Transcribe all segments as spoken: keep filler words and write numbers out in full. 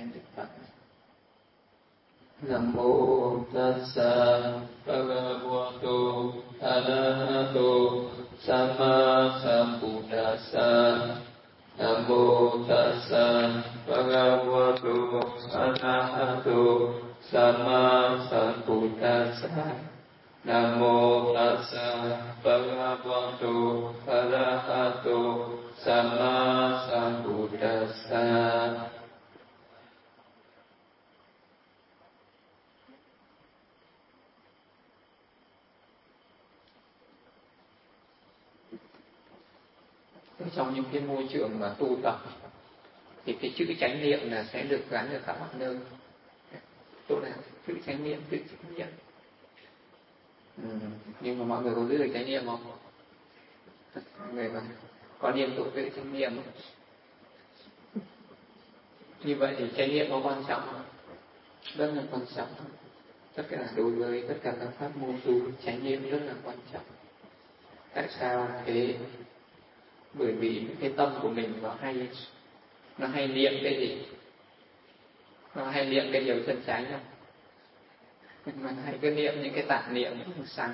thành Đức Phật. Nam mô Tassa Bhagavato Arahato Samma Sambuddhassa. Nam mô Tassa Bhagavato Arahato Samma Sambuddhassa. Nam mô Tassa Bhagavato Arahato Samma Sambuddhassa. Trong những cái môi trường mà tu tập thì cái chữ chánh niệm là sẽ được gắn ở khắp mọi nơi. Chỗ nào chữ chánh niệm, chữ chánh niệm. Ừ. Nhưng mà mọi người có giữ được chánh niệm không? Mọi người mà có niệm tụng giữ chánh niệm không? Như vậy thì chánh niệm có quan trọng không? Rất là quan trọng. Tất cả đối với tất cả các pháp môn tu, chánh niệm rất là quan trọng. Tại sao thế? Bởi vì cái tâm của mình nó hay nó hay niệm cái gì? Nó hay niệm cái điều chân chánh không? Mình hay cứ niệm những cái tạp niệm sanh.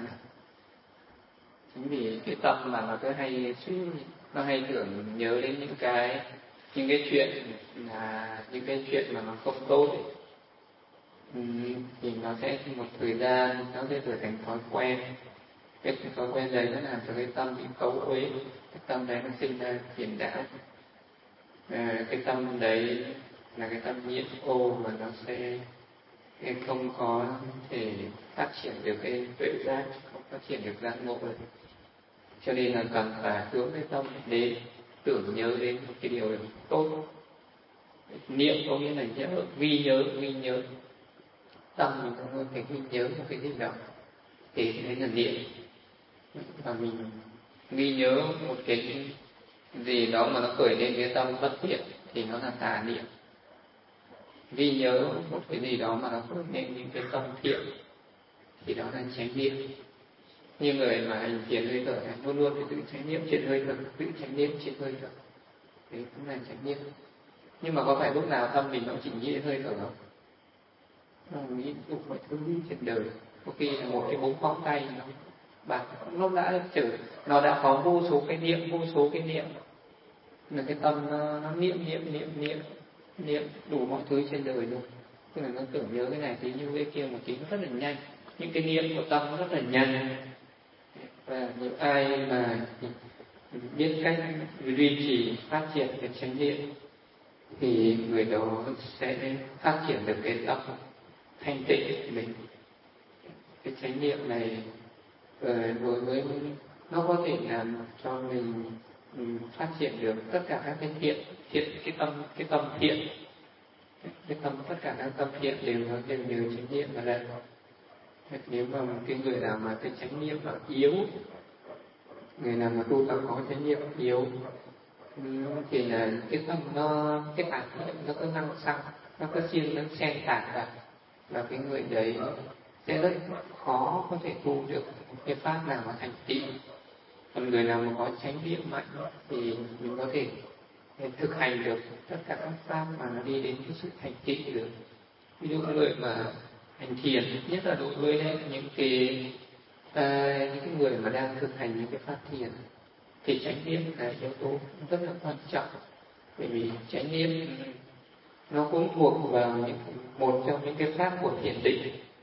Chính vì cái tâm mà nó cứ hay suy, nó hay tưởng nhớ đến những cái những cái chuyện là những cái chuyện mà nó không tốt ấy. Ừ, thì nó sẽ một thời gian nó sẽ trở thành thói quen. Cái thói quen đấy nó làm cho cái tâm bị cấu uế, cái tâm đấy nó sinh ra phiền não. À, cái tâm đấy là cái tâm nhiễm ô mà nó sẽ không có thể phát triển được cái tuệ giác, không phát triển được giác ngộ được. Cho nên là cần phải hướng cái tâm đến tưởng nhớ đến một cái điều tốt. Niệm có nghĩa là nhớ, ghi nhớ, ghi nhớ. Tâm mình cũng phải ghi nhớ một cái gì đó, thì đấy là niệm. Và mình ghi nhớ một cái gì đó mà nó khởi lên cái tâm bất thiện thì nó là tà niệm. Ghi nhớ một cái gì đó mà nó khởi lên những cái tâm thiện thì đó là chánh niệm. Như người mà hành thiền hơi thở luôn luôn phải giữ chánh niệm trên hơi thở, giữ chánh niệm trên hơi thở, đấy cũng là chánh niệm. Nhưng mà có phải lúc nào tâm mình nó chỉ nghĩ đến hơi thở không? Nó nghĩ đủ mọi thứ trên đời. Có khi là một cái búng phóng tay nó bạn nó đã chở, nó đã có vô số cái niệm, vô số cái niệm. Là cái tâm nó, nó niệm niệm niệm niệm niệm đủ mọi thứ trên đời luôn. Tức là nó tưởng nhớ cái này thì như cái kia một tí nó rất là nhanh. Những cái niệm của tâm nó rất là nhanh. Và những ai mà biết cách duy trì phát triển cái chánh niệm thì người đó sẽ phát triển được cái tâm thanh tịnh của mình. Cái chánh niệm này đối với nó có thể làm cho mình phát triển được tất cả các cái thiện, thiện cái tâm cái tâm thiện, cái tâm tất cả các tâm thiện đều nó đều nhờ chánh niệm mà ra. Nếu mà cái người nào mà cái chánh niệm nó yếu, người nào mà tu tập có chánh niệm yếu thì là cái tâm nó cái tạp niệm nó cứ năng xăng, nó cứ siêng nó xen tạp vào, và cái người đấy sẽ rất khó có thể tu được cái pháp nào mà thành tựu. Còn người nào mà có chánh niệm mạnh thì mình có thể thực hành được tất cả các pháp mà nó đi đến cái sự thành tựu được. Ví dụ người mà hành thiền, nhất là đối với những cái à, những cái người mà đang thực hành những cái pháp thiền thì chánh niệm là yếu tố rất là quan trọng. Bởi vì chánh niệm nó cũng thuộc vào những, một trong những cái pháp của thiền định.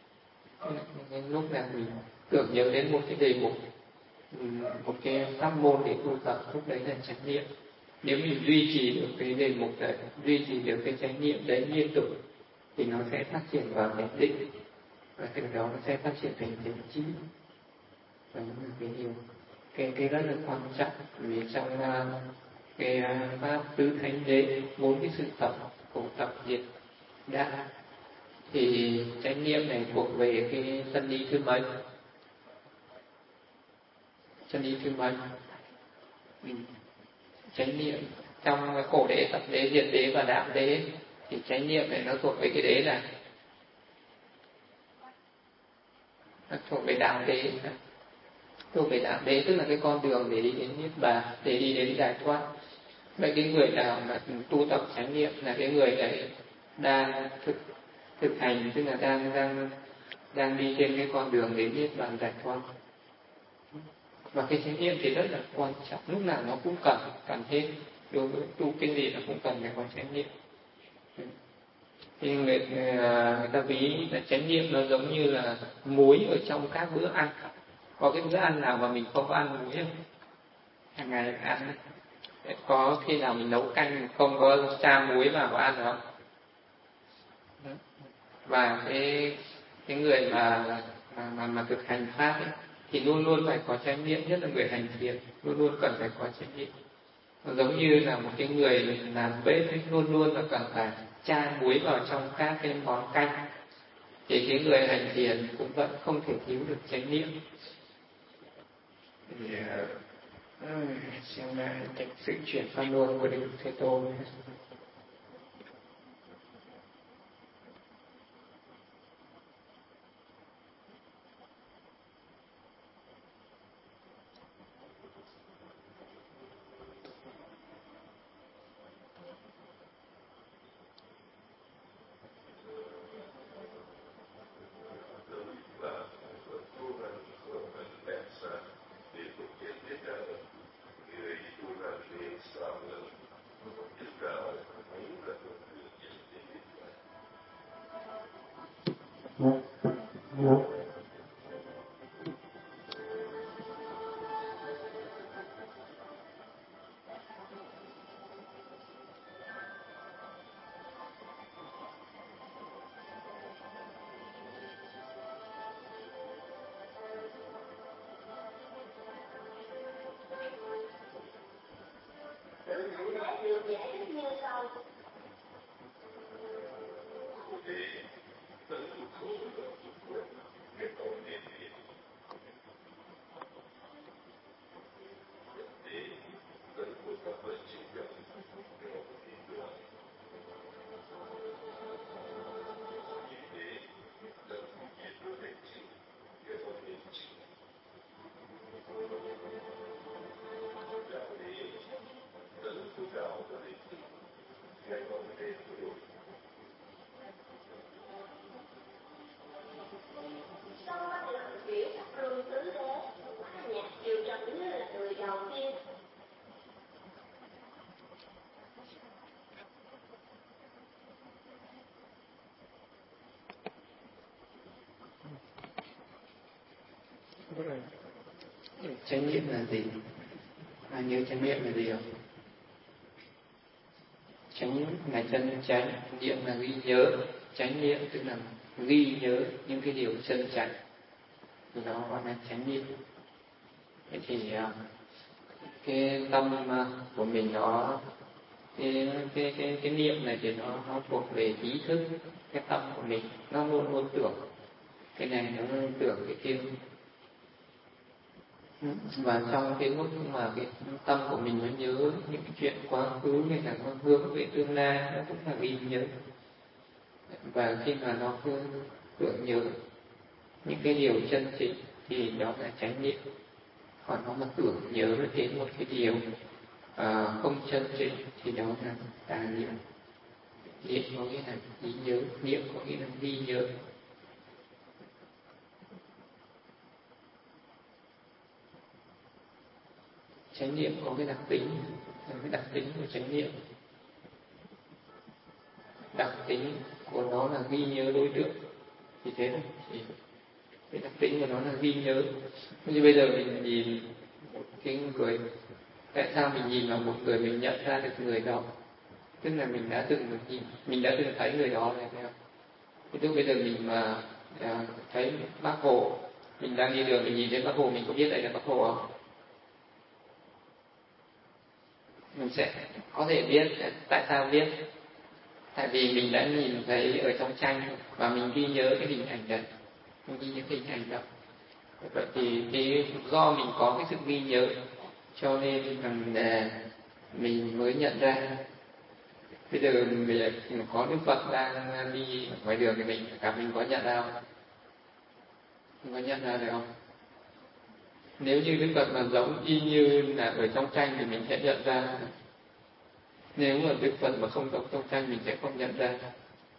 Nên lúc nào mình tưởng nhớ đến một cái đề mục, một cái pháp môn để tu tập, lúc đấy là chánh niệm. Nếu mình duy trì được cái đề mục đấy, duy trì được cái chánh niệm đấy liên tục thì nó sẽ phát triển vào thiền định, và từ đó nó sẽ phát triển thành thiền trí. Và những cái điều cái cái rất là quan trọng, vì trong uh, cái uh, pháp tứ thánh đế, bốn cái sự tập khổ tập diệt đa, thì chánh niệm này thuộc về cái chân lý thứ mấy? Chân lý thứ mấy? Ừ. Chánh niệm trong cái khổ đế, tập đế, diệt đế và đạo đế thì chánh niệm này nó thuộc về cái đế này, nó thuộc về đạo đế, thuộc về đạo đế, tức là cái con đường để đi đến niết bàn, để đi đến giải thoát. Vậy cái người nào mà tu tập chánh niệm là cái người đấy đang thực thực hành, tức là đang đang đang đi trên cái con đường đến niết bàn giải thoát. Và cái chánh niệm thì rất là quan trọng, lúc nào nó cũng cần cần hết. Đối với tu cái gì nó cũng cần phải có chánh niệm. Thì người, người, người ta ví là chánh niệm nó giống như là muối ở trong các bữa ăn. Có cái bữa ăn nào mà mình không có ăn muối không? Hàng ngày ăn. Có khi nào mình nấu canh không có cha muối vào có ăn được không? Và cái cái người mà mà mà, mà thực hành pháp ấy, thì luôn luôn phải có chánh niệm, nhất là người hành thiền luôn luôn cần phải có chánh niệm. Nó giống như là một cái người làm bếp ấy, luôn luôn là cần phải cha muối vào trong các cái món canh. Thì cái người hành thiền cũng vẫn không thể thiếu được chánh niệm. Thì uh, xem lại sự chuyển pháp luân của Đức Thế Tôn. Chánh niệm là gì? Ai nhớ chánh niệm là gì không? Chánh là chân chánh, niệm là ghi nhớ. Chánh niệm tức là ghi nhớ những cái điều chân chánh, thì đó gọi là chánh niệm. Thế thì cái tâm của mình nó cái cái cái cái niệm này thì nó nó thuộc về ý thức. Cái tâm của mình nó luôn luôn tưởng cái này, nó luôn tưởng cái kia. Và trong cái lúc mà cái tâm của mình nó nhớ những cái chuyện quá khứ hay là nó hướng về tương lai, nó cũng là ghi nhớ. Và khi mà nó cứ tưởng nhớ những cái điều chân chính thì đó là chánh niệm. Còn nó mà tưởng nhớ đến một cái điều à, không chân chính thì đó là tà niệm. Niệm có nghĩa là ghi nhớ, niệm có nghĩa là ghi nhớ. Chánh niệm có cái đặc tính, cái đặc tính của chánh niệm, đặc tính của nó là ghi nhớ đối tượng. Thì thế thôi, thì cái đặc tính của nó là ghi nhớ. Như bây giờ mình nhìn một cái người, tại sao mình nhìn vào một người mình nhận ra được người đó? Tức là mình đã từng được nhìn, mình đã từng thấy người đó này, thấy không? Thì tức bây giờ mình mà à, thấy Bác Hồ, mình đang đi đường mình nhìn thấy Bác Hồ, mình có biết đây là Bác Hồ không? Mình sẽ có thể biết. Tại sao biết? Tại vì mình đã nhìn thấy ở trong tranh và mình ghi nhớ cái hình ảnh đấy, mình ghi nhớ cái hình ảnh đó. Vậy thì cái do mình có cái sự ghi nhớ cho nên mình mình mới nhận ra. Bây giờ mình có Đức Phật đang đi ngoài đường thì mình cả mình có nhận ra không? Mình có nhận ra được không? Nếu như Đức Phật mà giống y như là ở trong tranh thì mình sẽ nhận ra. Nếu mà Đức Phật mà không giống trong tranh mình sẽ không nhận ra.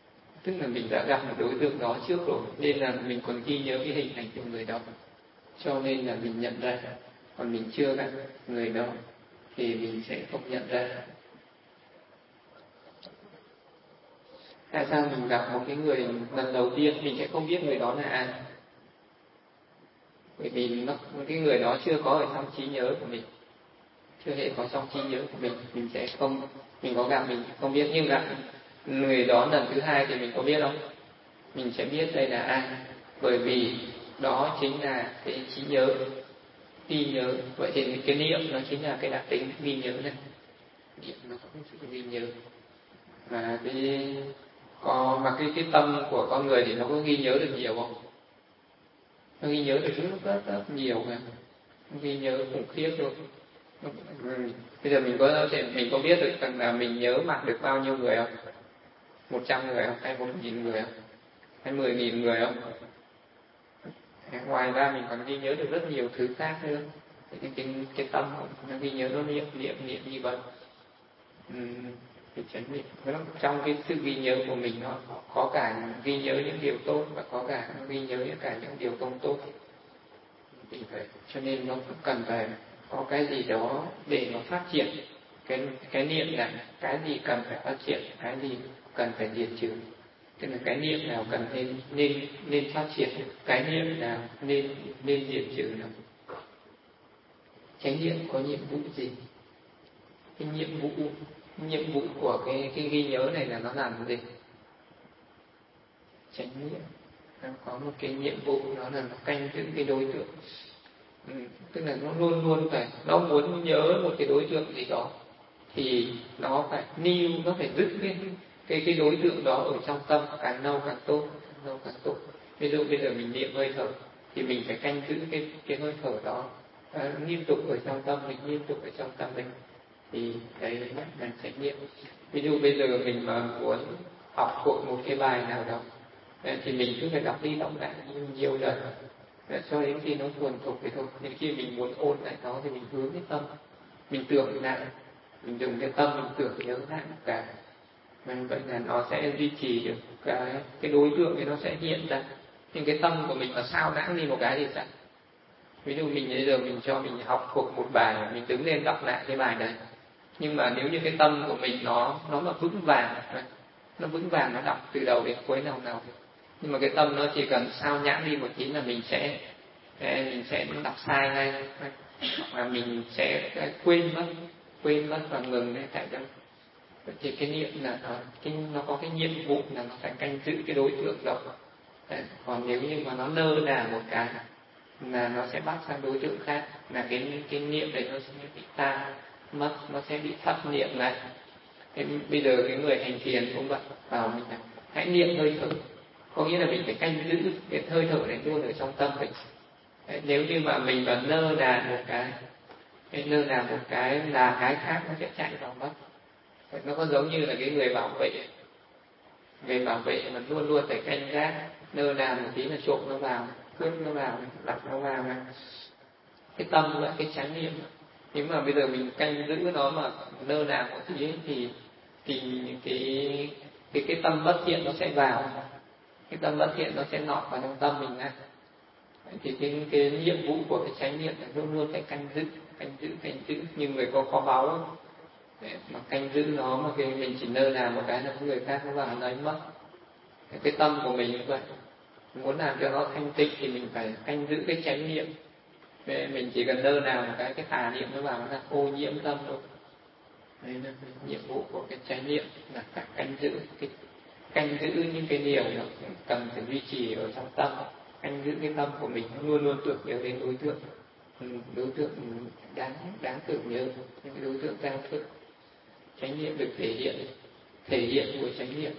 tức là mình đã gặp một đối tượng đó trước rồi, nên là mình còn ghi nhớ cái hình ảnh của người đó, cho nên là mình nhận ra. Còn mình chưa gặp người đó thì mình sẽ không nhận ra. Tại sao mình gặp một cái người lần đầu tiên mình sẽ không biết người đó là ai? Bởi vì nó, cái người đó chưa có ở trong trí nhớ của mình, chưa hề có trong trí nhớ của mình, mình sẽ không, mình có gặp mình không biết. Nhưng gặp người đó lần thứ hai thì mình có biết không? Mình sẽ biết đây là ai, bởi vì đó chính là cái trí nhớ, ghi nhớ. Vậy thì cái niệm nó chính là cái đặc tính ghi nhớ này. Niệm nó có sự ghi nhớ. Và cái có mà cái cái tâm của con người thì nó có ghi nhớ được nhiều không? Nó ghi nhớ được rất rất, rất nhiều mà. Nó ghi nhớ khủng khiếp luôn. Bây giờ mình có thể mình có biết được rằng là mình nhớ mặt được bao nhiêu người không? Một trăm người không? Hay một nghìn người không? Hay mười nghìn người không? Ngoài ra mình còn ghi nhớ được rất nhiều thứ khác nữa. Cái, cái, cái tâm nó ghi nhớ nó niệm niệm niệm như vậy. Uhm, cái chánh niệm trong cái sự ghi nhớ của mình nó có cả ghi nhớ những điều tốt và có cả ghi nhớ những cả những điều không tốt. Vì vậy cho nên nó cũng cần phải có cái gì đó để nó phát triển cái cái niệm này, cái gì cần phải phát triển, cái gì cần phải diệt trừ. Tức là cái niệm nào cần nên nên nên phát triển, cái niệm nào nên nên diệt trừ nào. Chánh niệm có nhiệm vụ gì? Cái nhiệm vụ nhiệm vụ của cái cái ghi nhớ này là nó làm cái gì? Chánh niệm nó có một cái nhiệm vụ, nó là nó canh giữ cái đối tượng. Ừ, tức là nó luôn luôn phải, nó muốn nhớ một cái đối tượng gì đó thì nó phải níu, nó phải dứt cái cái cái đối tượng đó ở trong tâm, càng lâu càng tốt, càng lâu càng tốt. Ví dụ bây giờ mình niệm hơi thở thì mình phải canh giữ cái cái hơi thở đó à, liên tục ở trong tâm mình, liên tục ở trong tâm mình, thì đấy là chánh niệm. Ví dụ bây giờ mình mà muốn học thuộc một cái bài nào đó thì mình cứ phải đọc đi đọc lại nhiều lần cho đến khi nó thuần thục thì thôi. Đến khi mình muốn ôn lại nó thì mình hướng cái tâm, mình tưởng lại, mình dùng cái tâm mình tưởng nhớ lại một cái, vậy là nó sẽ duy trì được cái cái đối tượng thì nó sẽ hiện ra. Nhưng cái tâm của mình mà sao lãng đi một cái thì sao? Ví dụ mình bây giờ mình cho mình học thuộc một bài, mình đứng lên đọc lại cái bài đấy, nhưng mà nếu như cái tâm của mình nó nó mà vững vàng, nó vững vàng, nó đọc từ đầu đến cuối nào nào, nhưng mà cái tâm nó chỉ cần sao nhãng đi một tí là mình sẽ mình sẽ đọc sai ngay, hoặc là mình sẽ quên mất quên mất và ngừng ngay tại đâu. Vậy thì cái niệm là nó, cái, nó có cái nhiệm vụ là nó phải canh giữ cái đối tượng đó. Đấy. Còn nếu như mà nó nơ là một cái là nó sẽ bắt sang đối tượng khác, là cái cái niệm đấy nó sẽ bị tan mất, nó sẽ bị thất niệm lại. Thế bây giờ cái người hành thiền cũng vậy, vào mình là hãy niệm hơi thở, có nghĩa là mình phải canh giữ cái hơi thở này luôn ở trong tâm mình. Đấy, nếu như mà mình mà nơ là một cái, cái nơ là một cái là cái khác nó sẽ chạy vào mất. Đấy, nó có giống như là cái người bảo vệ, người bảo vệ mà luôn luôn phải canh gác, nơ là một tí là trộm nó vào, cướp nó vào, đặt nó vào này. Cái tâm là cái chánh niệm. Nhưng mà bây giờ mình canh giữ nó mà nơ là một tí thì thì cái cái cái tâm bất thiện nó sẽ vào, cái tâm bất thiện nó sẽ nọt vào trong tâm mình ngay. Thì cái cái nhiệm vụ của cái chánh niệm là luôn luôn phải canh giữ, canh giữ, canh giữ như người có kho báu mà canh giữ nó, mà khi mình chỉ nơ là một cái là người khác nó vào lấy mất. Cái tâm của mình như vậy, muốn làm cho nó thanh tịnh thì mình phải canh giữ cái chánh niệm. Mình chỉ cần nơ nào một cái cái tà niệm nó vào nó là ô nhiễm tâm thôi. Đấy là nhiệm vụ của cái chánh niệm là phải canh giữ cái canh giữ những cái điều nó cần phải duy trì ở trong tâm, canh giữ cái tâm của mình luôn luôn tưởng nhớ đến đối tượng, đối tượng đáng đáng tưởng nhớ, những cái đối tượng cao thượng. Chánh niệm được thể hiện, thể hiện của chánh niệm.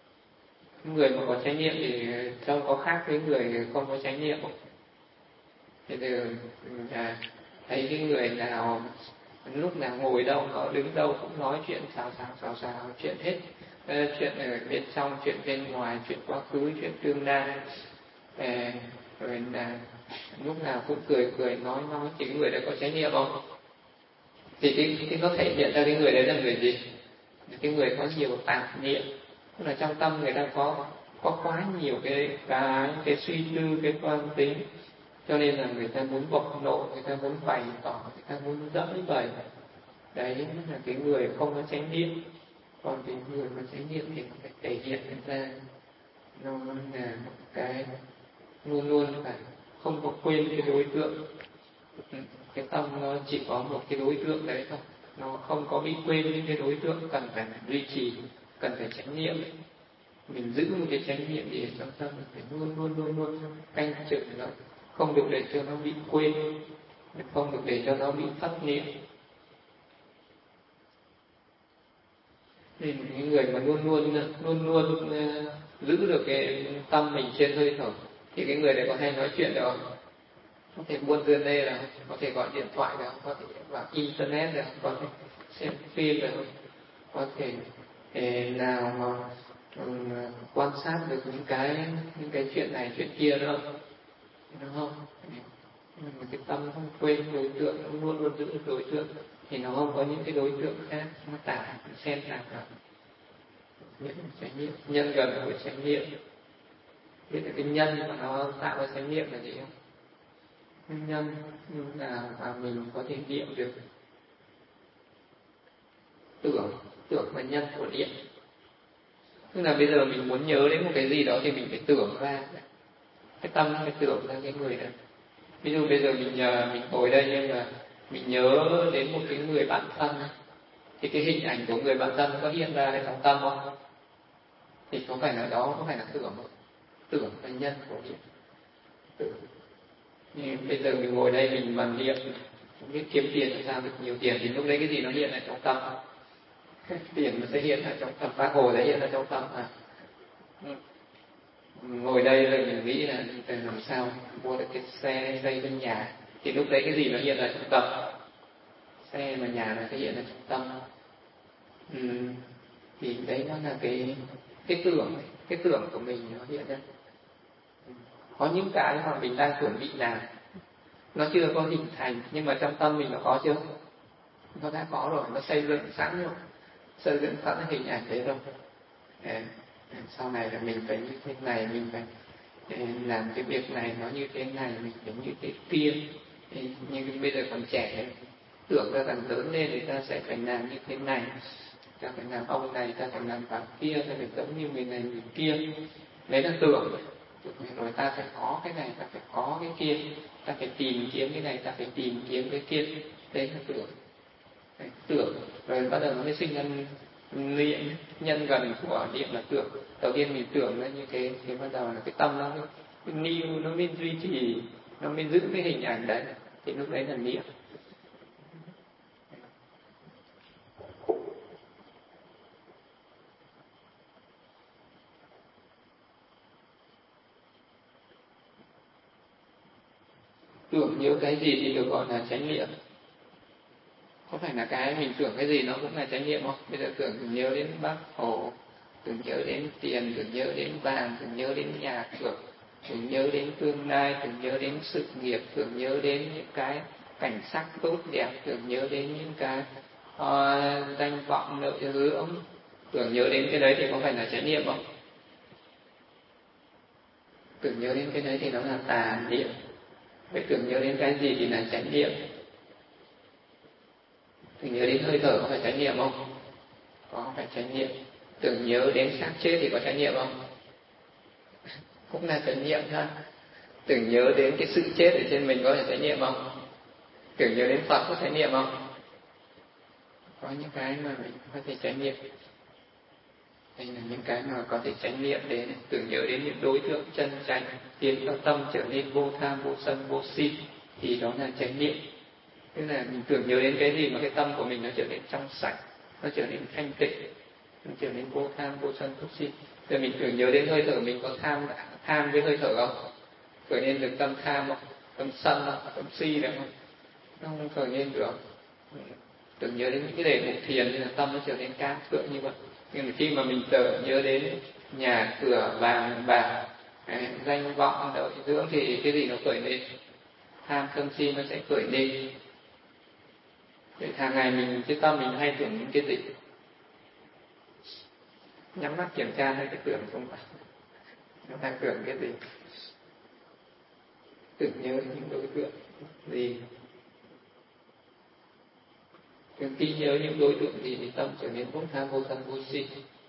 Người mà có chánh niệm thì trông có khác với người không có chánh niệm không? Thì từ à, thấy cái người nào lúc nào ngồi đâu, nó đứng đâu cũng nói chuyện xào xào xào xào, chuyện hết, uh, chuyện ở bên trong, chuyện bên ngoài, chuyện quá khứ, chuyện tương lai, uh, rồi là lúc nào cũng cười cười nói nói. Thì cái người đó có chánh niệm không? Thì cái, cái nó thể hiện ra cái người đấy là người gì? Cái người có nhiều tạp niệm, Tức là trong tâm người ta có có quá nhiều cái cái cái suy tư, cái toan tính, cho nên là người ta muốn bộc lộ, người ta muốn bày tỏ, người ta muốn dẫn bày. Đấy là cái người không có chánh niệm. Còn cái người có chánh niệm thì phải thể hiện ra nó là một cái luôn luôn phải không có quên cái đối tượng. Cái tâm nó chỉ có một cái đối tượng đấy thôi, nó không có bị quên những cái đối tượng cần phải duy trì, cần phải chánh niệm. Mình giữ một cái chánh niệm gì trong tâm, mình phải luôn luôn luôn luôn canh chừng nó, không được để cho nó bị quên, không được để cho nó bị thất niệm. Nên những người mà luôn luôn luôn luôn giữ được cái tâm mình trên hơi thở thì cái người đấy có hay nói chuyện được không? Có thể buôn dưa lê là có thể gọi điện thoại được không? Có thể vào internet được không? Có thể xem phim được không? Có thể để nào mà um, quan sát được những cái những cái chuyện này chuyện kia nữa không? Đúng không? Mà cái tâm không quên đối tượng, nó luôn luôn giữ được đối tượng thì nó không có những cái đối tượng khác nó tả xen tạp vào. Những chánh niệm, nhân gần của chánh niệm. Biết là cái nhân mà nó tạo ra chánh niệm là gì không? Nguyên nhân là mà mình có thể niệm được. Tưởng, tưởng là nhân của niệm. Tức là bây giờ mình muốn nhớ đến một cái gì đó thì mình phải tưởng ra. Cái tâm nó phải tưởng ra cái người đó. Ví dụ bây giờ mình mình ngồi đây nhưng mà mình nhớ đến một cái người bạn thân, thì cái hình ảnh của người bạn thân nó có hiện ra ở trong tâm không? Thì có phải là đó, có phải là tưởng không? Tưởng là nhân của niệm. Tưởng. Nhưng bây giờ mình ngồi đây mình bằng niệm, không biết kiếm tiền làm sao được nhiều tiền, thì lúc đấy cái gì nó hiện ở trong tâm? Tiền nó sẽ hiện ở trong tâm, Bác Hồ sẽ hiện ở trong tâm à? Ngồi đây rồi mình nghĩ là phải làm sao mua được cái xe xây bên nhà, thì lúc đấy cái gì nó hiện ở trong tâm? Xe mà nhà nó sẽ hiện ở trong tâm. Ừ. Thì đấy nó là cái cái tưởng, cái tưởng của mình nó hiện ra. Có những cái mà mình đang chuẩn bị làm, nó chưa có hình thành nhưng mà trong tâm mình nó có chưa? Nó đã có rồi, nó xây dựng sẵn rồi, xây dựng sẵn hình ảnh đấy rồi. À, sau này là mình phải như thế này, mình phải làm cái việc này nó như thế này, mình phải như thế kia. Nhưng bây giờ còn trẻ, tưởng ra rằng lớn lên thì ta sẽ phải làm như thế này, ta phải làm ông này, ta phải làm bà kia, ta phải giống như người này người kia. Đấy là tưởng. Rồi ta phải có cái này, ta phải có cái kia, ta phải tìm kiếm cái này, ta phải tìm kiếm cái kia. Đấy là tưởng. Đấy, tưởng. Rồi bắt đầu nó mới sinh ra niệm, nhân gần của niệm là tưởng. Đầu tiên mình tưởng ra như thế, thì bắt đầu là cái tâm nó mới niu, nó mới duy trì, nó mới giữ cái hình ảnh đấy, thì lúc đấy là niệm. Tưởng nhớ cái gì thì được gọi là chánh niệm. Có phải là cái mình tưởng cái gì nó cũng là chánh niệm không? Bây giờ tưởng nhớ đến Bác Hồ, tưởng nhớ đến tiền, tưởng nhớ đến vàng, tưởng nhớ đến nhà cửa, tưởng nhớ đến tương lai, tưởng nhớ đến sự nghiệp, tưởng nhớ đến những cái cảnh sắc tốt đẹp, tưởng nhớ đến những cái uh, danh vọng lợi dưỡng, tưởng nhớ đến cái đấy thì có phải là chánh niệm không? Tưởng nhớ đến cái đấy thì nó là tà niệm. Vậy tưởng nhớ đến cái gì thì là chánh niệm? Tưởng nhớ đến hơi thở có phải chánh niệm không? Có phải chánh niệm. Tưởng nhớ đến xác chết thì có chánh niệm không? Cũng là chánh niệm thôi. Tưởng nhớ đến cái sự chết ở trên mình có phải chánh niệm không? Tưởng nhớ đến Phật có chánh niệm không? Có những cái mà mình có thể chánh niệm. Đây là những cái mà có thể chánh niệm đến. Tưởng nhớ đến những đối tượng chân chánh, khiến cho tâm trở nên vô tham, vô sân, vô si, thì đó là chánh niệm. Tức là mình tưởng nhớ đến cái gì mà cái tâm của mình nó trở nên trong sạch, nó trở nên thanh tịnh, nó trở nên vô tham, vô sân, vô si. Rồi mình tưởng nhớ đến hơi thở, mình có tham tham với hơi thở không? Khởi lên được tâm tham không? Tâm sân không? Tâm si được không? Nó không khởi lên được. Tưởng nhớ đến những cái đề mục thiền thì là tâm nó trở nên cao thượng như vậy. Nhưng mà khi mà mình tưởng nhớ đến nhà cửa vàng bạc, danh vọng lợi dưỡng thì cái gì nó khởi lên? Tham sân si nó sẽ khởi lên. Để hàng ngày mình cái tâm mình hay tưởng những cái gì? nhắm mắt kiểm tra thấy cái tưởng không phải, nó đang tưởng cái gì, tưởng nhớ những đối tượng gì. Thường khi nhớ những đối tượng gì thì tâm trở nên vô tham vô sân vô si.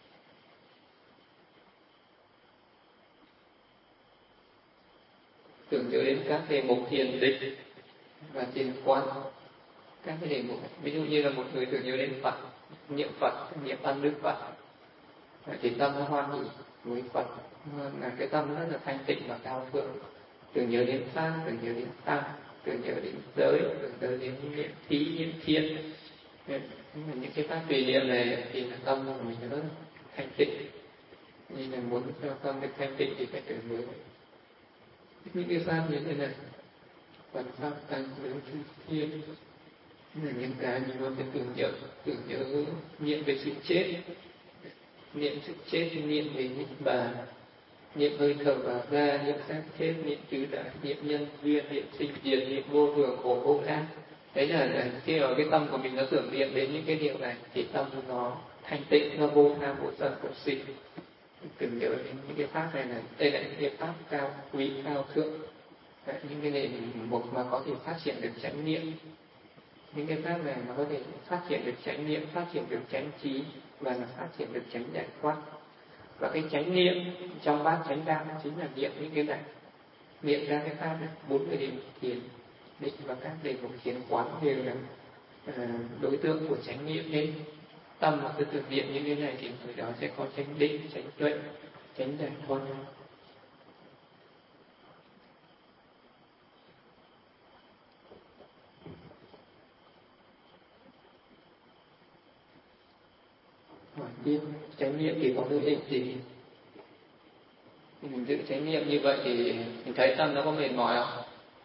Tưởng nhớ đến các đề mục thiền định và thiền quán, các cái đề mục, ví dụ như là một người tưởng nhớ đến Phật, niệm Phật, niệm ân đức Phật, thì tâm nó hoan hỷ với Phật, là cái tâm rất là thanh tịnh và cao thượng. Tưởng nhớ đến Pháp, tưởng nhớ đến Tăng, tưởng nhớ đến giới, tưởng nhớ đến niệm thí, niệm thiên. Những cái pháp tùy niệm này thì là tâm của mình rất là thanh tịnh. Nên là muốn cho tâm được thanh tịnh thì phải tưởng nhớ những cái pháp như thế này. Phật pháp Tăng, giới, thiên, là những cái mình có thể tưởng nhớ, tưởng nhớ niệm về sự chết, niệm sự chết, niệm về niết bàn, niệm hơi thở vào ra, niệm xác chết, niệm tứ đại, niệm nhân duyên, niệm sinh diệt, niệm vô thường khổ vô ngã. Đấy là khi ở cái tâm của mình nó tưởng niệm đến những cái điều này thì tâm nó thanh tịnh, nó vô tham vô sân vô si. Tưởng nhớ đến những cái pháp này này, đây là những cái pháp cao quý cao thượng, đấy, những cái này một mà có thể phát triển được chánh niệm. Những cái pháp này nó có thể phát triển được chánh niệm, phát triển được chánh trí và là phát triển được chánh giải thoát. Và cái chánh niệm trong bát chánh đạo chính là niệm những cái này, niệm ra cái pháp này, bốn cái đề mục thiền định và các đề mục thiền quán đều là uh, đối tượng của chánh niệm. Nên tâm mà cứ thực niệm những cái này thì người đó sẽ có chánh định, chánh tuệ, chánh giải thoát. Hỏi tiếp, chánh niệm thì có lợi ích gì? Mình giữ chánh niệm như vậy thì mình thấy tâm nó có mệt mỏi không?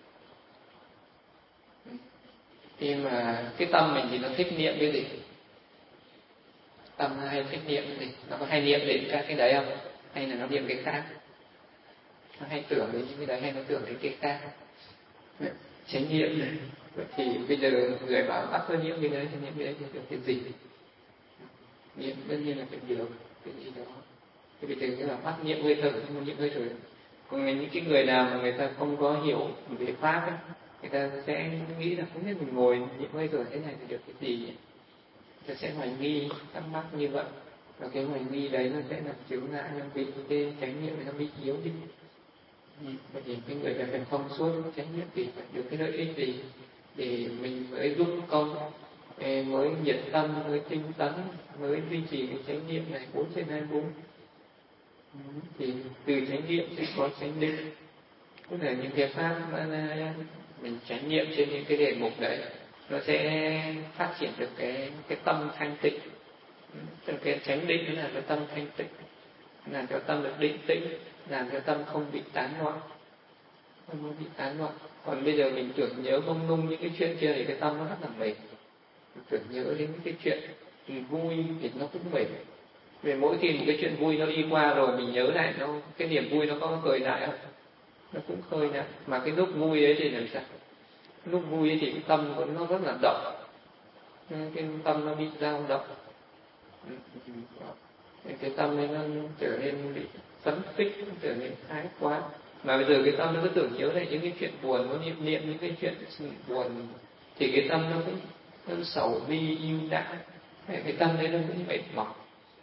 Khi mà cái tâm mình thì nó thích niệm cái gì? Tâm nó hay thích niệm cái gì? Nó có hay niệm đến các cái đấy không? Hay là nó niệm cái khác? Nó hay tưởng đến những cái đấy hay nó tưởng đến cái khác? Chánh niệm này. Vậy thì bây giờ người bảo bắt tôi niệm cái đấy thì niệm cái đấy thì được cái gì? Niệm tất nhiên là phải được cái gì đó. Thì bây giờ cái là bắt niệm hơi thở, không niệm hơi thở. Còn những cái người nào mà người ta không có hiểu về pháp ấy, người ta sẽ nghĩ là không biết mình ngồi niệm hơi thở thế này thì được cái gì nhỉ? Người ta sẽ hoài nghi, thắc mắc như vậy. Và cái hoài nghi đấy nó sẽ làm chướng ngại, làm bị cái chánh niệm này nó bị yếu đi. Vậy thì cái người ta phải thông suốt chánh niệm thì phải được cái lợi ích gì để mình mới giúp công, mới nhiệt tâm, mới tinh tấn, mới duy trì cái chánh niệm này bốn trên hai mươi bốn. Thì từ chánh niệm sẽ có chánh định, tức là những cái pháp mà mình chánh niệm trên những cái đề mục đấy nó sẽ phát triển được cái cái tâm thanh tịnh. Cái chánh định nó là cái tâm thanh tịnh, làm cho tâm được định tĩnh, làm cho tâm không bị tán loạn, không bị tán loạn. Còn bây giờ mình tưởng nhớ mông lung những cái chuyện kia thì cái tâm nó rất là mệt. Mình tưởng nhớ đến những cái chuyện thì vui thì nó cũng mệt. Vì mỗi khi một cái chuyện vui nó đi qua rồi mình nhớ lại nó, cái niềm vui nó có khơi lại không? Nó cũng khơi lại. Mà cái lúc vui ấy thì làm sao? Lúc vui ấy thì cái tâm của nó rất là động, cái tâm nó bị dao động, cái tâm ấy nó trở nên bị phấn khích, trở nên thái quá. Mà bây giờ cái tâm nó cứ tưởng nhớ lại những cái chuyện buồn, nó niệm niệm những cái chuyện buồn thì cái tâm nó cũng nó sầu bi ưu não, cái tâm đấy nó cũng mệt mỏi.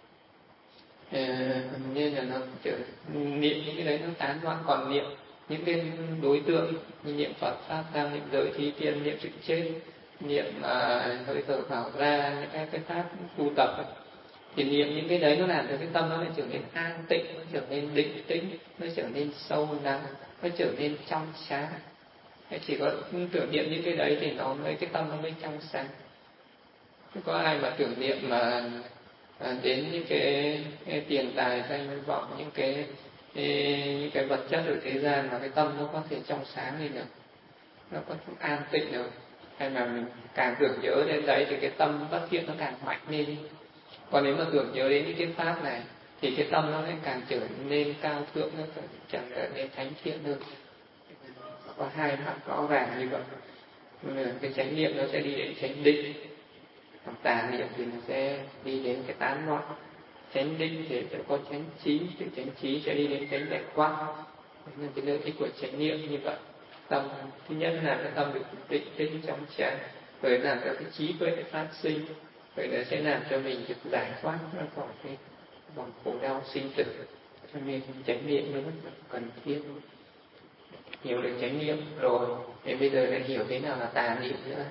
À, nên là nó trở niệm những cái đấy nó tán loạn. Còn niệm những cái đối tượng như niệm Phật pháp Tăng, niệm giới thí thiên, niệm sự chết, niệm à, hơi thở vào ra, những cái, cái pháp tu tập thì niệm những cái đấy nó làm cho cái tâm nó lại trở nên an tịnh, nó trở nên định tĩnh, nó trở nên sâu lắng, nó trở nên trong sáng. Chỉ có tưởng niệm những cái đấy thì nó mới cái tâm nó mới trong sáng. Không có ai mà tưởng niệm mà à, đến những cái, cái tiền tài danh vọng, những cái, cái những cái vật chất ở thế gian mà cái tâm nó có thể trong sáng lên được, nó có thể an tịnh được. Hay mà mình càng tưởng nhớ đến đấy thì cái tâm bất thiện nó càng mạnh lên. Còn nếu mà tưởng nhớ đến những cái pháp này thì cái tâm nó lại càng trở nên cao thượng, nó trở nên thánh thiện hơn. Có hai mặt rõ ràng như vậy. Nên cái chánh niệm nó sẽ đi đến chánh định, còn tà niệm thì nó sẽ đi đến cái tán loạn. chánh định thì sẽ có chánh trí, từ chánh trí sẽ đi đến chánh đại quang. Đấy là cái lợi ích của chánh niệm như vậy. Tâm thứ nhất là cái tâm được định tĩnh trong sáng, rồi làm cho cái trí tuệ phát sinh, vậy là sẽ làm cho mình được giải thoát ra khỏi cái vòng khổ đau sinh tử. Cho nên chánh niệm nó rất là cần thiết. Hiểu được chánh niệm rồi thì bây giờ lại hiểu thế nào là tà niệm nữa.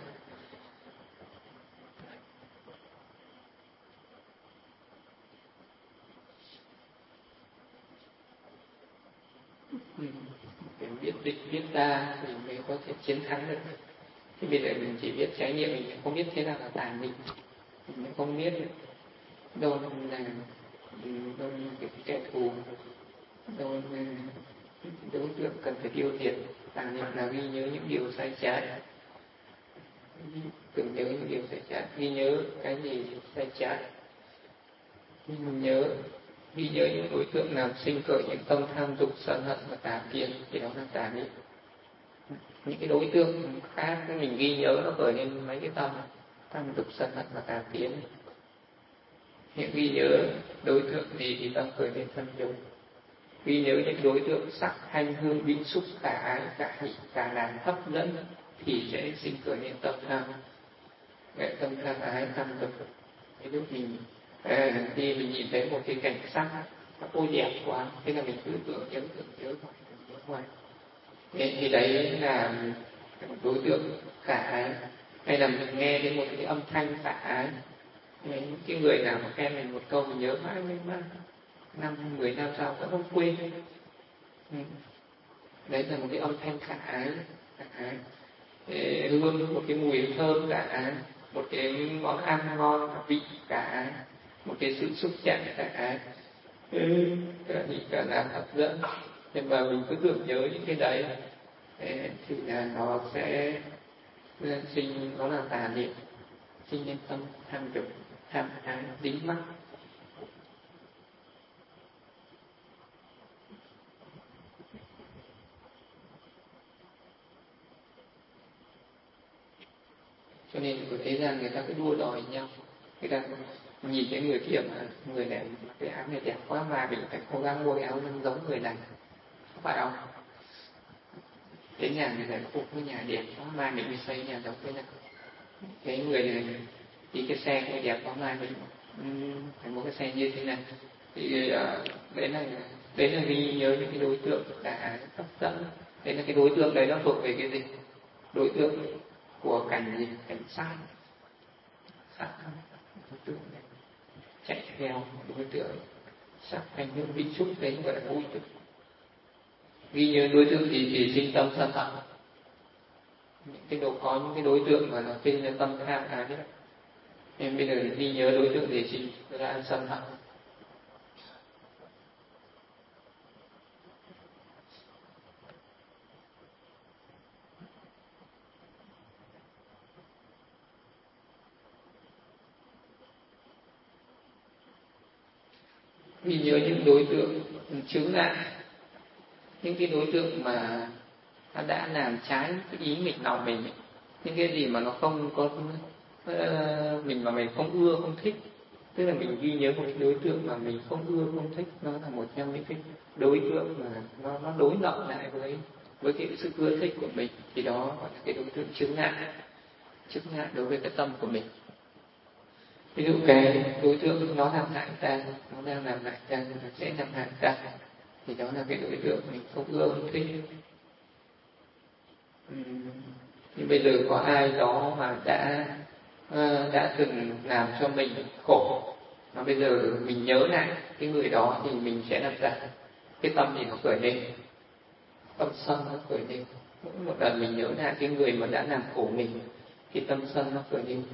Phải biết địch biết ta thì mới có thể chiến thắng được. Thì bây giờ mình chỉ biết chánh niệm, mình không biết thế nào là tà niệm, mình không biết đâu là đâu là cái kẻ thù, đâu là đối tượng cần phải tiêu diệt. Tà niệm là ghi nhớ những điều sai trái, tưởng nhớ những điều sai trái, ghi nhớ cái gì sai trái, ghi nhớ ghi nhớ những đối tượng làm sinh khởi những tâm tham dục sân hận và tà kiến, thì đó là tà niệm. Những cái đối tượng khác mình ghi nhớ nó khởi lên mấy cái tâm tham dục sân hận và tà kiến. Những ghi nhớ đối tượng gì thì tâm khởi lên thân dục, ghi nhớ những đối tượng sắc thanh hương vị xúc cả ái cả hỷ cả làm hấp dẫn thì sẽ sinh khởi lên tâm tham. Vậy tâm tham ái tham dục. Cái lúc mình à, khi mình nhìn thấy một cái cảnh sắc nó ô đẹp quá, thế là mình cứ tưởng nhớ tưởng nhớ hoài tưởng nhớ hoài. Thế thì đấy là một đối tượng khả ái. Hay là mình nghe đến một cái âm thanh khả ái, những cái người nào mà khen mình một câu mình nhớ mãi mấy mãi, năm mười năm sau vẫn không quên. Ừ. Đấy là một cái âm thanh khả ái, khả ái. Hương, một cái mùi thơm khả ái, một cái món ăn ngon vị khả ái, một cái sự xúc chạm khả ái, ừ, cả gì cả là hấp dẫn. Nhưng mà mình cứ tưởng nhớ những cái đấy thì là nó sẽ sinh, nó là tà niệm, sinh lên tâm tham dục tham ái dính mắc. Cho nên có thấy rằng người ta cứ đua đòi nhau, người ta nhìn thấy người kia mà người này cái áo này đẹp quá mà mình phải cố gắng mua cái áo giống người này, không phải không? Cái nhà người này phục cái nhà đẹp quá mà mình xây nhà giống cái này, cái người này đi cái xe cũng đẹp quá mà mình um, phải mua cái xe như thế này. Thì uh, đấy là đấy là ghi nhớ những cái đối tượng đã hấp dẫn. Đấy là cái đối tượng đấy nó thuộc về cái gì? Đối tượng của cảnh gì? Cảnh sát. Sát đối tượng này chạy theo đối tượng sắc thành những vị xúc, đấy gọi là vui tức. Ghi nhớ đối tượng gì thì sinh tâm sân hận. Những cái độ có những cái đối tượng mà nó sinh ra tâm tham ái đấy. Nên bây giờ ghi nhớ đối tượng gì sinh ra sân hận. Ghi nhớ những đối tượng chướng ngại, những cái đối tượng mà nó đã làm trái cái ý mình lòng mình ấy. Những cái gì mà nó không có uh, mình mà mình không ưa không thích, tức là mình ghi nhớ một cái đối tượng mà mình không ưa không thích, nó là một trong những cái đối tượng mà nó nó đối lập lại với với cái sự ưa thích của mình, thì đó gọi là cái đối tượng chướng ngại, chướng ngại đối với cái tâm của mình. Ví dụ cái đối tượng nó làm hại ta, nó đang làm hại ta, nó sẽ làm hại ta, thì đó là cái đối tượng mình không ưa không thích. Uhm, nhưng bây giờ có ai đó mà đã uh, đã từng làm cho mình khổ, mà bây giờ mình nhớ lại cái người đó thì mình sẽ làm ra cái tâm gì nó khởi lên, tâm sân nó khởi lên. Mỗi một lần mình nhớ lại cái người mà đã làm khổ mình thì tâm sân nó khởi lên.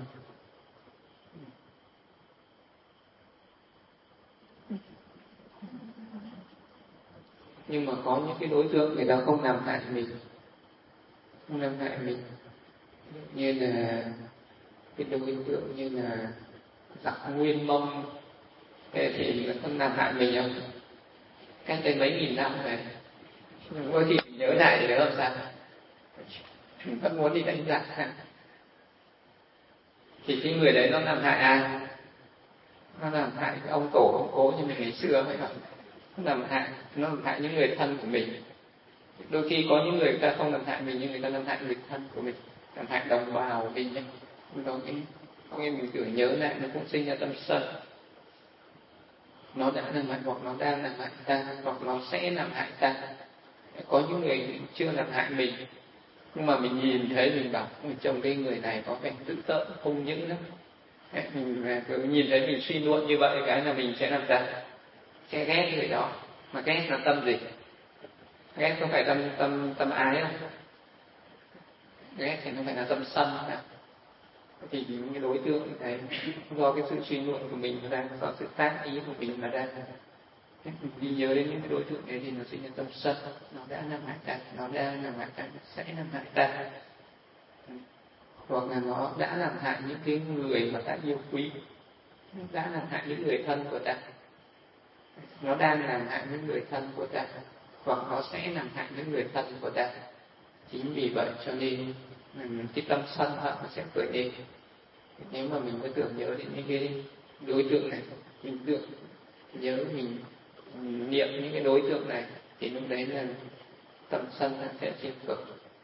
Nhưng mà có những cái đối tượng người ta không làm hại mình, không làm hại mình, như là cái đối tượng như là giặc Nguyên Mông, thì nó không làm hại mình không? Cách đây mấy nghìn năm rồi, nhưng mỗi khi mình nhớ lại thì nó làm sao? Mình vẫn muốn đi đánh giặc. Thì cái người đấy nó làm hại ai? nó làm hại cái ông tổ ông cố như mình ngày xưa vậy đó. Nó làm hại nó làm hại những người thân của mình. Đôi khi có những người, người ta không làm hại mình nhưng người ta làm hại người thân của mình, làm hại đồng bào của mình. Có nghĩa, có nghĩa mình tưởng nhớ lại nó cũng sinh ra tâm sân. Nó đã làm hại hoặc nó đang làm hại ta, hoặc nó sẽ làm hại ta. Có những người chưa làm hại mình, nhưng mà mình nhìn thấy mình bảo chồng cái người này có vẻ dữ tợn không những lắm. Mình nhìn thấy mình suy luận như vậy, cái là mình sẽ làm sao? Sẽ ghét người đó. Mà ghét là tâm gì? Ghét không phải tâm tâm tâm ái đâu. Ghét thì không phải là tâm sân nào. Thì những cái đối tượng này do cái sự suy luận của mình mà đang, do sự tác ý của mình mà đang đi nhớ đến những cái đối tượng này thì nó sinh ra tâm sân. Nó đã làm hại ta, nó đã làm hại ta, sẽ làm hại ta. Hoặc là nó đã làm hại những cái người mà ta yêu quý, đã làm hại những người thân của ta, nó đang làm hại những người thân của ta, hoặc nó sẽ làm hại những người thân của ta. Chính vì vậy cho nên cái tâm sân hận nó sẽ khởi lên. Nếu mà mình có tưởng nhớ đến những cái đối tượng này, mình tưởng nhớ mình, mình niệm những cái đối tượng này, thì lúc đấy là tâm sân nó sẽ sinh khởi.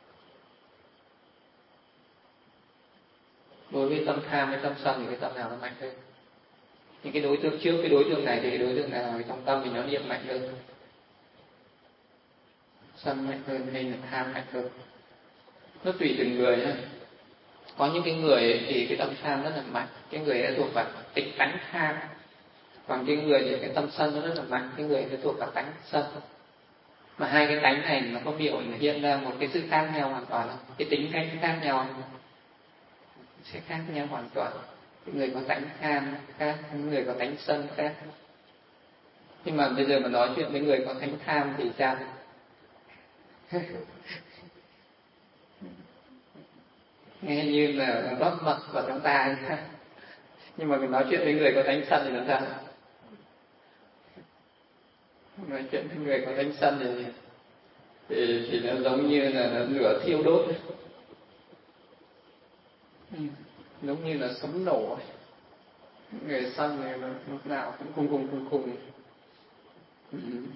Đối với tâm tham với tâm sân thì cái tâm nào nó mạnh hơn? Những cái đối tượng trước cái đối tượng này thì cái đối tượng nào trong tâm mình nó niệm mạnh hơn? Sân mạnh hơn hay là tham mạnh hơn? Nó tùy từng người nhé. Có những cái người thì cái tâm tham rất là mạnh, cái người đã thuộc vào tính tánh tham. Còn cái người thì cái tâm sân nó rất là mạnh, cái người đã thuộc vào tánh sân. Mà hai cái tánh này nó có biểu hiện ra một cái sự khác nhau hoàn toàn không? Cái tính cách khác nhau sẽ khác nhau hoàn toàn. Cái người có tánh tham khác, những người có tánh sân khác. Nhưng mà bây giờ mà nói chuyện với người có tánh tham thì sao? Nghe như là rót mật vào trong tai. Nhưng mà mình nói chuyện với người có tánh sân thì làm sao? Nói chuyện với người có tánh sân thì thì, thì nó giống như là lửa thiêu đốt, ừ. Giống như là sấm nổ. Người sân này lúc nào cũng khùng khùng khùng khùng. Ừ.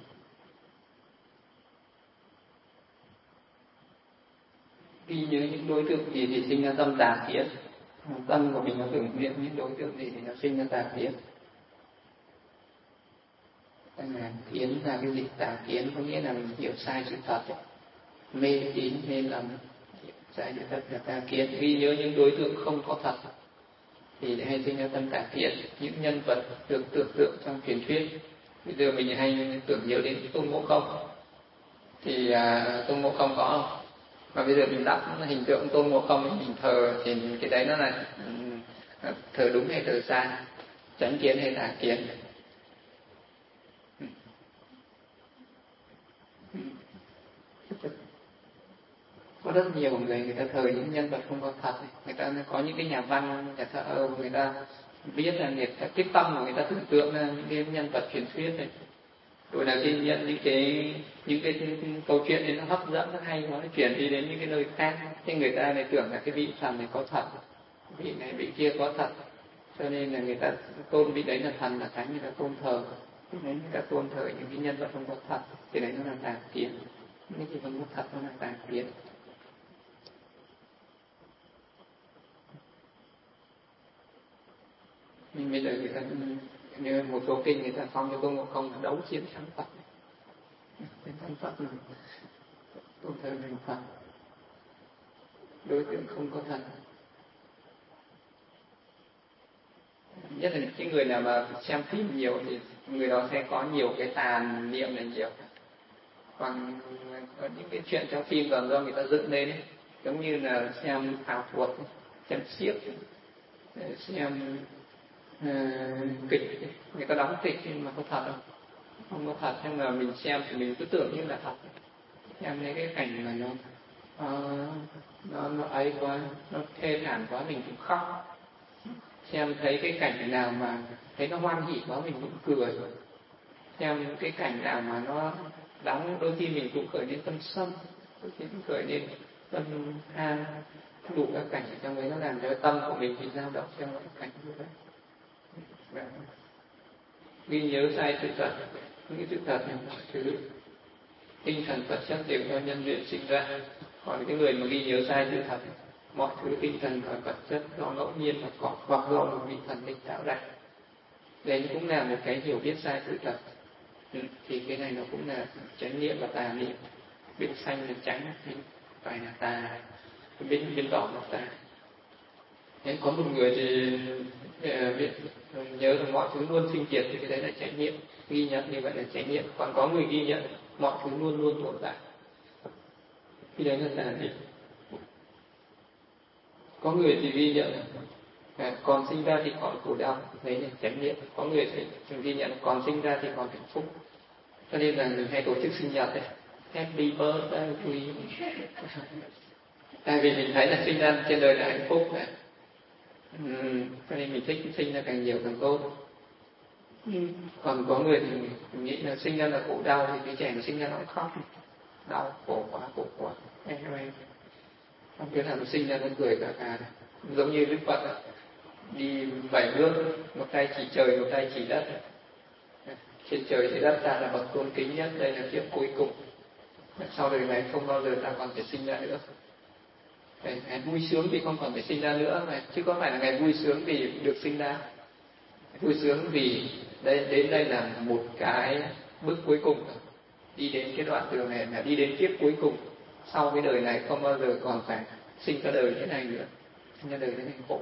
Khi nhớ những đối tượng gì thì sinh ra tâm tà kiến. Tâm của mình nó tưởng niệm những đối tượng gì thì nó sinh ra tà kiến. Là kiến là cái gì? Tà kiến có nghĩa là mình hiểu sai sự thật ấy. Mê tín mê lầm, hiểu sai sự thật là tà kiến. Ghi nhớ những đối tượng không có thật thì hay sinh ra tâm tà kiến. Những nhân vật được tưởng tượng trong truyền thuyết. Bây giờ mình hay tưởng nhớ đến Tôn Ngộ Không thì à, Tôn Ngộ Không có không? Mà bây giờ mình đắp hình tượng Tôn Ngộ Không mình thờ thì cái đấy nó là thờ đúng hay thờ sai, chánh kiến hay tà kiến? Có rất nhiều người người ta thờ những nhân vật không có thật. Người ta có những cái nhà văn, nhà thơ Âu, người ta biết là người ta, cái tâm của người ta tưởng tượng là những cái nhân vật truyền thuyết này. Rồi là khi nhận những cái những cái, cái, cái câu chuyện ấy nó hấp dẫn, nó hay quá, nó chuyển đi đến những cái nơi khác, thì người ta lại tưởng là cái vị thần này có thật, vị này vị kia có thật, cho nên là người ta tôn vị đấy là thần là thánh, người ta tôn thờ, thì đấy người ta tôn thờ những cái nhân vật không có thật, thì đấy nó là tà kiến. Những cái không có thật nó là tà kiến. Nhưng bây giờ người ta như một số kinh người ta phong cho Tôn Ngộ Không là đấu chiến thắng Phật, chiến thắng Phật là tôn thờ thành Phật, đối tượng không có thật. Nhất là những cái người nào mà xem phim nhiều thì người đó sẽ có nhiều cái tàn niệm này nhiều. Còn có những cái chuyện trong phim còn do người ta dựng lên ấy, giống như là xem ảo thuật, xem xiếc, xem uh, kịch, người ta đóng kịch nhưng mà có thật không? Không có thật, nhưng mà mình xem thì mình cứ tưởng như là thật. Xem thấy cái cảnh mà nó uh, nó nó ấy quá, nó thê thảm quá mình cũng khóc. Xem thấy cái cảnh nào mà thấy nó hoan hỉ quá mình cũng cười. Xem cái cảnh nào mà nó đắng đôi khi mình cũng khởi lên tâm sân, đôi khi cũng khởi lên tâm ham. Đủ các cảnh ở trong đấy nó làm cho tâm của mình bị dao động trong cái cảnh như vậy. ghi nhớ sai sự thật. Những sự thật là mọi thứ tinh thần vật chất đều do nhân duyên sinh ra. Còn cái người mà ghi nhớ sai sự thật, mọi thứ tinh thần và vật chất do ngẫu nhiên mà có, hoặc do một vị thần linh tạo ra. Đấy cũng là một cái hiểu biết sai sự thật. Ừ, thì cái này nó cũng là chánh niệm và tà niệm. Bên xanh là trắng, bên phải là tà, bên bên đỏ là tà. Đấy, có một người thì uh, biết nhớ là mọi thứ luôn sinh diệt thì cái đấy là chánh niệm, ghi nhận như vậy là chánh niệm. Còn có người ghi nhận mọi thứ luôn luôn tồn tại, thì đấy là tà niệm. Có người thì ghi nhận à, còn sinh ra thì còn khổ đau, đấy là chánh niệm. Có người thì ghi nhận còn sinh ra thì còn hạnh phúc. Cho nên là mình hay tổ chức sinh nhật này, happy birthday to you. Tại vì mình thấy là sinh ra trên đời là hạnh phúc này. Uhm, cho nên mình thích sinh ra càng nhiều càng tốt. Uhm. Còn có người thì mình nghĩ là sinh ra là khổ đau, thì cái trẻ nó sinh ra nó khóc, đau khổ quá khổ quá. Không biết là nó sinh ra nó cười cả cả, giống như Đức Phật này, đi bảy bước, một tay chỉ trời một tay chỉ đất. Trên trời thì đất ta là bậc tôn kính nhất, đây là kiếp cuối cùng. Sau đời này không bao giờ ta còn phải sinh ra nữa. Ngày vui sướng thì không còn phải sinh ra nữa mà, chứ có phải là ngày vui sướng vì được sinh ra. Vui sướng vì đây, đến đây là một cái bước cuối cùng, đi đến cái đoạn đường này là đi đến kiếp cuối cùng. Sau cái đời này không bao giờ còn phải sinh ra đời thế này nữa, sinh ra đời thế này khổ.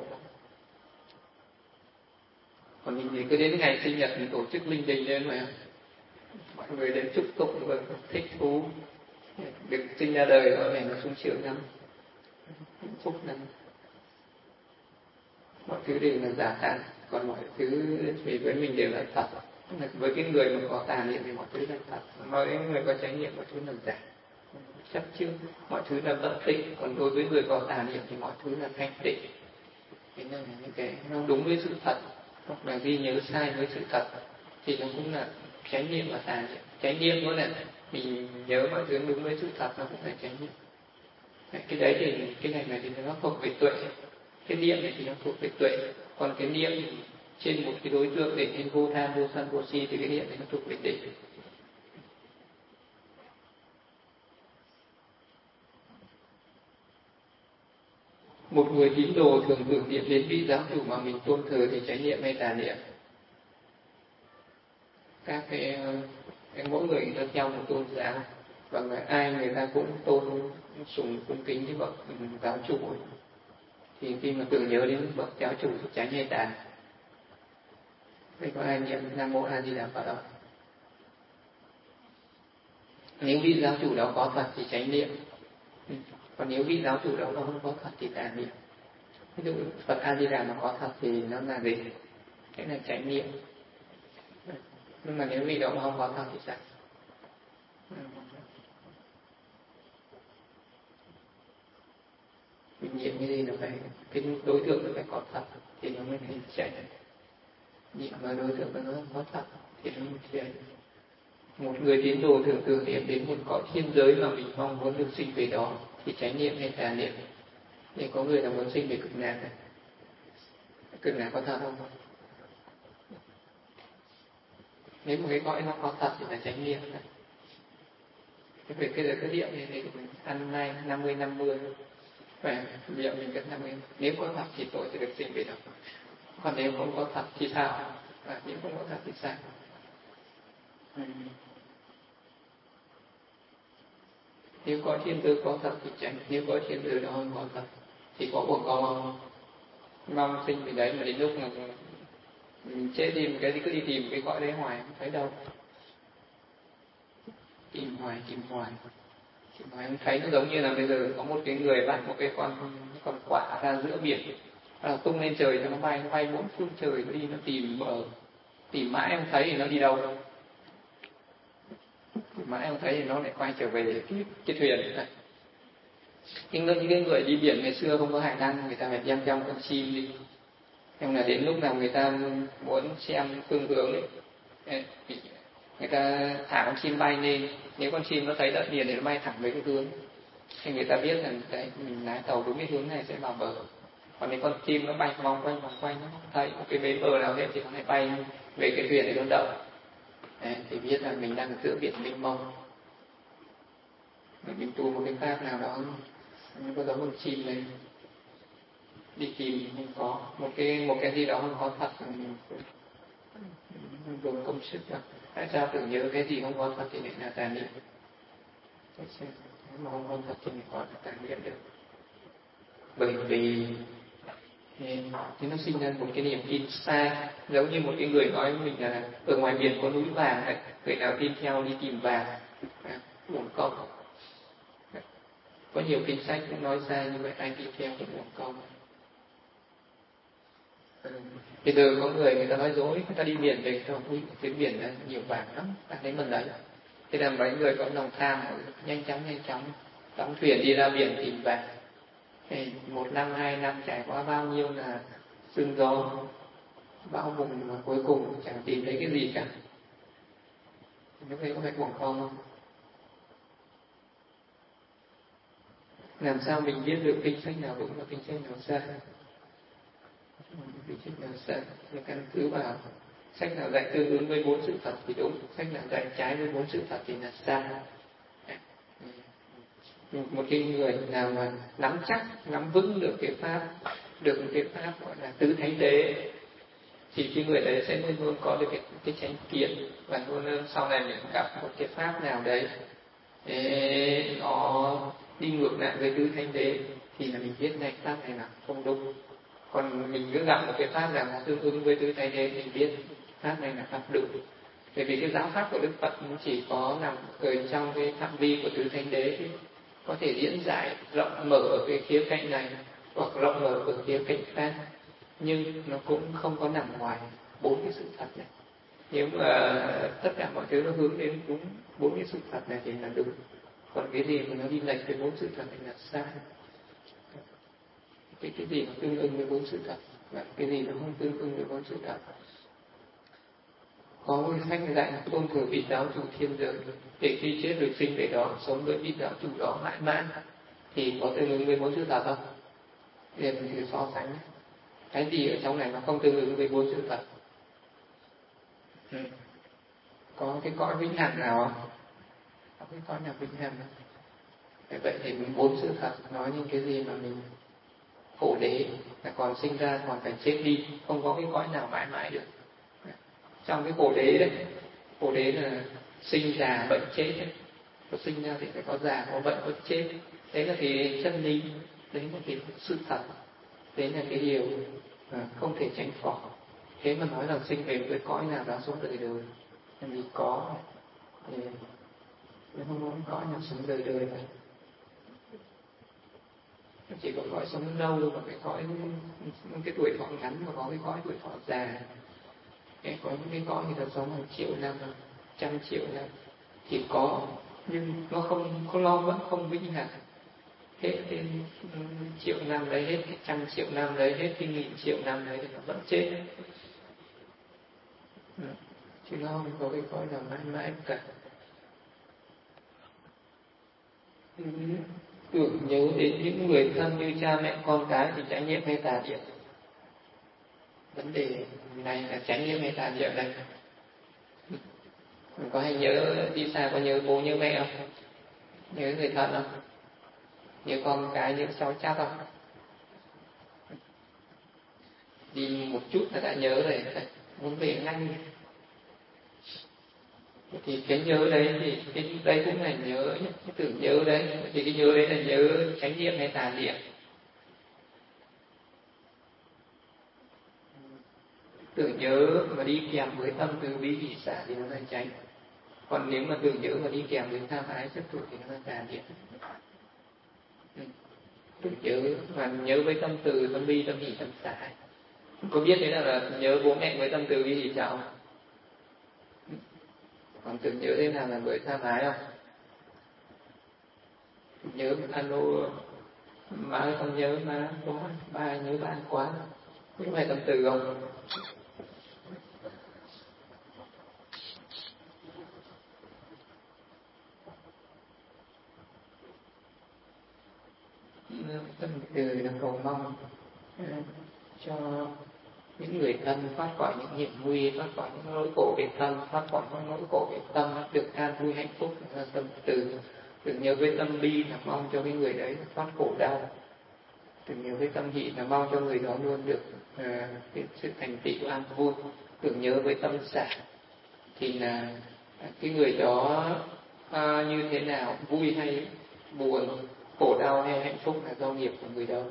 Còn mình thì cứ đến ngày sinh nhật mình tổ chức linh đình lên mà mọi người đến chúc tụng và thích thú được sinh ra đời, đó này nó sung sướng lắm, hạnh phúc lắm. Mọi thứ đều là giả tạm, còn mọi thứ thì với mình đều là thật. Với cái người mà có tà niệm thì mọi thứ là thật, với người có chánh niệm mọi thứ là giả, chấp trước, mọi thứ là bất tịnh. Còn đối với người có tà niệm thì mọi thứ là thanh tịnh. Thế nên là những cái nó đúng với sự thật, hoặc là ghi nhớ sai với sự thật thì nó cũng là chánh niệm và tà niệm. Chánh niệm có là mình nhớ mọi thứ đúng với sự thật, nó cũng là chánh niệm. Cái đấy thì cái này này thì nó thuộc về tuệ, cái niệm này thì nó thuộc về tuệ. Còn cái niệm trên một cái đối tượng để nên vô tham vô sân vô si thì cái niệm này nó thuộc về định. Một người tín đồ thường tưởng niệm đến vị giáo chủ mà mình tôn thờ thì chánh niệm hay tà niệm? Các cái, cái mỗi người người ta theo một tôn giáo, và người ai người ta cũng tôn sùng cung kính với bậc giáo chủ, thì khi mà tưởng nhớ đến bậc giáo chủ thì chánh hay tà? Vậy có ai niệm Nam Mô A Di Đà Phật không? Nếu vị giáo chủ đó có thật thì chánh niệm, còn nếu vị giáo chủ đó không có thật thì tà niệm. Ví dụ Phật A Di Đà mà có thật thì nó là gì? Cái là chánh niệm. Nhưng mà nếu vị đó mà không có thật thì sao? Mình niệm cái gì nó phải, cái đối tượng nó phải có thật thì nó mới thành chánh. Niệm mà đối tượng nó không có thật thì nó mới chánh. Một người tín đồ thường tưởng niệm đến một cõi thiên giới mà mình mong muốn được sinh về đó thì chánh niệm hay tà niệm? Thì có người là muốn sinh về cực lạc này. Cực lạc có thật không? Nếu một cái cõi nó có thật thì là chánh niệm này. Cái việc cái cái niệm này thì ăn nay năm mươi năm mươi và niệm mình cần năm mươi. Nếu có thật thì tôi sẽ được sinh về đó. Còn nếu không có thật thì sao? Và nếu không có thật thì sao? Ừ. Nếu có thiên giới có thật thì chánh, nếu có thiên giới đó không có thật thì có một con mong sinh về đấy, mà đến lúc mà mình chết đi một cái thì cứ đi tìm cái cõi đấy hoài không thấy đâu, tìm hoài tìm hoài tìm hoài không thấy. Nó giống như là bây giờ có một cái người bắt một cái con con quạ ra giữa biển, là tung lên trời cho nó bay, nó bay bốn phương trời, nó đi nó tìm bờ, tìm mãi không thấy thì nó đi đâu đâu, tìm mãi không thấy thì nó lại quay trở về cái, cái thuyền này. Nhưng những cái người đi biển ngày xưa không có hải đăng, người ta phải đem theo con chim đi, nhưng là đến lúc nào người ta muốn xem phương hướng ấy, người ta thả con chim bay lên, nếu con chim nó thấy đất liền thì nó bay thẳng về cái hướng, thì người ta biết rằng đấy mình lái tàu đúng cái hướng này sẽ vào bờ. Còn nếu con chim nó bay vòng quanh vòng quanh nó không thấy một cái bến bờ nào hết thì nó lại bay về cái thuyền này nó động. Đấy, thì biết là mình đang ở giữa biển mênh mông. Mình tu một cái pháp nào đó, nó có giống con chim này đi tìm không có một cái một cái gì đó không có thật, mình dùng công sức đâu. Tại sao tưởng nhớ cái gì không có thật thì lại là tà niệm? Nếu mà không có thật thì mình có tà niệm được. Bởi vì thì nó sinh ra một cái niềm tin sai, giống như một cái người nói với mình là ở ngoài biển có núi vàng đấy, người nào tin theo đi tìm vàng, uổng công. Có nhiều kinh sách cũng nói sai như vậy, ai tin theo cũng uổng công. Bây giờ có người người ta nói dối, người ta đi biển về, người ta nói cái biển này nhiều vàng lắm, ta thấy mình đấy. Thế là mấy người có lòng tham, nhanh chóng nhanh chóng đóng thuyền đi ra biển tìm vàng. Thì một năm hai năm trải qua bao nhiêu là sương gió bão bùng mà cuối cùng chẳng tìm thấy cái gì cả. Lúc đấy có phải uổng công không? Làm sao mình biết được kinh sách nào đúng và kinh sách nào sai? Kinh sách nào sai? Mình căn cứ vào sách nào dạy tương ứng với bốn sự thật thì đúng, sách nào dạy trái với bốn sự thật thì là sai. Một cái người nào mà nắm chắc, nắm vững được cái pháp, được một cái pháp gọi là tứ thánh đế, thì cái người đấy sẽ luôn luôn có được cái, cái chánh kiến, và luôn luôn sau này mình gặp một cái pháp nào đấy để nó đi ngược lại với tứ thánh đế thì là mình biết này pháp này là không đúng. Còn mình cứ gặp một cái pháp nào nó tương ứng với tứ thánh đế thì mình biết pháp này là pháp đúng. Bởi vì cái giáo pháp của Đức Phật nó chỉ có nằm ở trong cái phạm vi của tứ thánh đế, có thể diễn giải rộng mở ở cái khía cạnh này hoặc rộng mở ở khía cạnh khác, nhưng nó cũng không có nằm ngoài bốn cái sự thật này. Nếu mà tất cả mọi thứ nó hướng đến đúng bốn cái sự thật này thì là đúng, còn cái gì mà nó đi lệch với bốn sự thật này là sai. Cái cái gì nó tương ứng với bốn sự thật và cái gì nó không tương ứng với bốn sự thật. Có một sách dạy tôn thờ vị giáo chủ thiên giới, để khi chết được sinh về đó, sống với vị giáo chủ đó mãi mãi, thì có tương ứng với bốn sự thật không? Để mình thử so sánh cái gì ở trong này nó không tương ứng với bốn sự thật. Ừ. Có cái cõi vĩnh hằng nào không? Có cái cõi nào vĩnh hằng không? Vậy thì bốn sự thật nói những cái gì mà mình khổ đế, là còn sinh ra còn phải chết đi, không có cái cõi nào mãi mãi được. Trong cái khổ đế đấy, khổ đế là sinh già bệnh chết đấy. Có sinh ra thì phải có già, có bệnh, có chết. Đấy là cái chân lý, đấy là cái sự thật, đấy là cái điều không thể tránh khỏi. Thế mà nói rằng sinh về với cõi nào đó sống đời đời, làm gì có, thì không có cõi nào sống đời đời cả. Chỉ có cõi sống lâu và cái cõi cái tuổi thọ ngắn, mà có cái cõi tuổi thọ già. Cái có những cái cõi người ta sống hàng triệu năm, trăm triệu năm thì có, nhưng nó không không lâu, vẫn không vĩnh hằng. Hết cái triệu năm đấy, hết cái trăm triệu năm đấy, hết cái nghìn triệu năm đấy thì nó vẫn chết. Ừ. Chứ nó không có cái cõi nào mãi mãi cả. Ừ. Tưởng nhớ đến những người thân như cha mẹ con cái thì chánh niệm hay tà niệm? Vấn đề này là chánh niệm hay tà niệm đây? Mình có hay nhớ đi xa, có nhớ bố nhớ mẹ không? Nhớ người thân không? Nhớ con cái, nhớ cháu chắc không? Đi một chút là đã nhớ rồi, muốn về ngay. Thì cái nhớ đấy thì cái đây cũng là nhớ, cái tưởng nhớ đấy, thì cái nhớ đấy là nhớ chánh niệm hay tà niệm? Tưởng nhớ mà đi kèm với tâm từ bi hỷ xả thì nó là chánh. Còn nếu mà tưởng nhớ mà đi kèm với tham ái chấp thủ thì nó là tà niệm. Ừ. Tưởng nhớ mà nhớ với tâm từ, tâm bi, tâm hỷ, tâm xả. Có biết thế nào là nhớ bố mẹ với tâm từ bi hỷ xả không? Còn tưởng nhớ thế nào là với tham ái không? Nhớ alo má ơi con nhớ má quá, ba nhớ ba quá, có phải tâm từ không? Tâm từ là cầu mong cho những người thân, thoát khỏi những hiểm nguy, thoát khỏi những nỗi khổ về thân, thoát khỏi những nỗi khổ về tâm, được an vui hạnh phúc là tâm từ. Tưởng nhớ với tâm bi là mong cho cái người đấy thoát khổ đau. Tưởng nhớ với tâm hỷ là mong cho người đó luôn được uh, cái sự thành tựu an vui. Tưởng nhớ với tâm xả thì là cái người đó uh, như thế nào, vui hay buồn, khổ đau hay hạnh phúc là do nghiệp của người đó.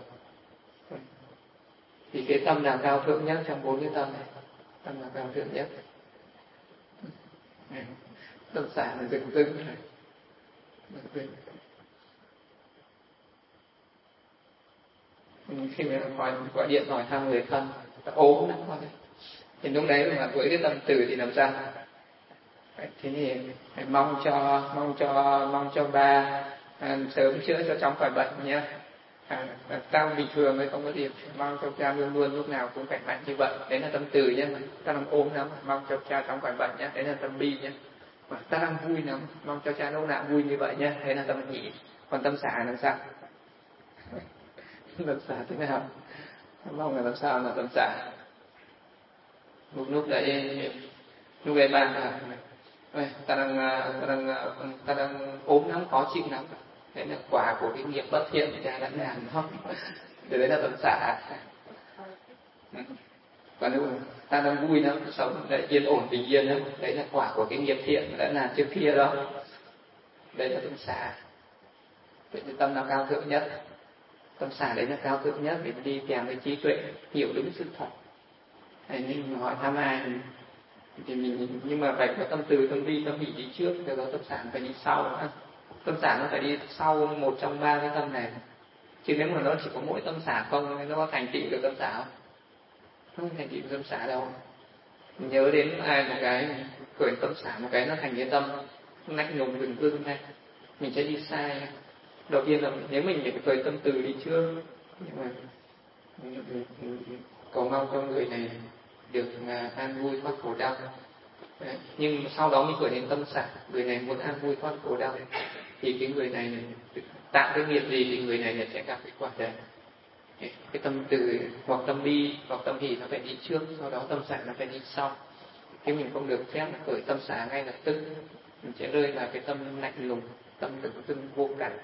Thì cái tâm nào cao thượng nhất trong bốn cái tâm này? Tâm nào cao thượng nhất? Tâm xả là dừng dưng này. Khi mà gọi, gọi điện hỏi thăm người thân, ta ốm lắm thôi. Thì lúc đấy mà với cái tâm từ thì làm sao? Thế thì phải mong cho mong cho mong cho ba à, sớm chữa cho chóng khỏi bệnh nhé. À, ta bình thường mới không có gì, mong cho cha luôn luôn lúc nào cũng khỏe mạnh như vậy, đấy là tâm từ nhé. Ta đang ốm lắm, mong cho cha chóng khỏi bệnh nhé, đấy là tâm bi nhé. Mà ta đang vui lắm, mong cho cha lúc nào vui như vậy nhé, đấy là tâm hỷ. Còn tâm xả làm sao? Tâm xả thế nào? Mong là làm sao là tâm xả? Một lúc đấy lúc đấy bạn là ta đang ta đang ta đang ốm lắm, khó chịu lắm, đấy là quả của cái nghiệp bất thiện cha đã làm không? Đấy là tâm xả. Còn nếu ta đang vui lắm, sống đấy yên ổn bình yên lắm, đấy là quả của cái nghiệp thiện đã làm trước kia đó, đấy là tâm xả. Vậy thì tâm nào cao thượng nhất? Tâm xả đấy là cao thượng nhất, để đi kèm với trí tuệ, hiểu đúng sự thật. Đấy, nhưng mà hỏi thăm ai thì mình, nhưng mà phải có tâm từ, tâm bi, tâm hỷ đi trước, rồi đó tâm xả phải đi sau nữa. Tâm xả nó phải đi sau một trong ba cái tâm này, chứ nếu mà nó chỉ có mỗi tâm xả không, nó có thành tựu được tâm xả không? Không thành tựu tâm xả đâu. Mình nhớ đến ai một cái khởi tâm xả một cái nó thành cái tâm nạnh lùng rừng rưng này, mình sẽ đi sai. Đầu tiên là nếu mình phải khởi tâm từ đi trước, nhưng mà cầu mong cho người này được an vui thoát khổ đau. Đấy. Nhưng sau đó mình khởi đến tâm xả, người này muốn an vui thoát khổ đau, thì cái người này tạo cái nghiệp gì thì người này sẽ gặp cái quả đấy. Cái tâm từ hoặc tâm bi hoặc tâm hỷ nó phải đi trước, sau đó tâm xả nó phải đi sau. Cái mình không được phép khởi tâm xả ngay lập tức, mình sẽ rơi vào cái tâm lạnh lùng, tâm tự dưng vô cảnh.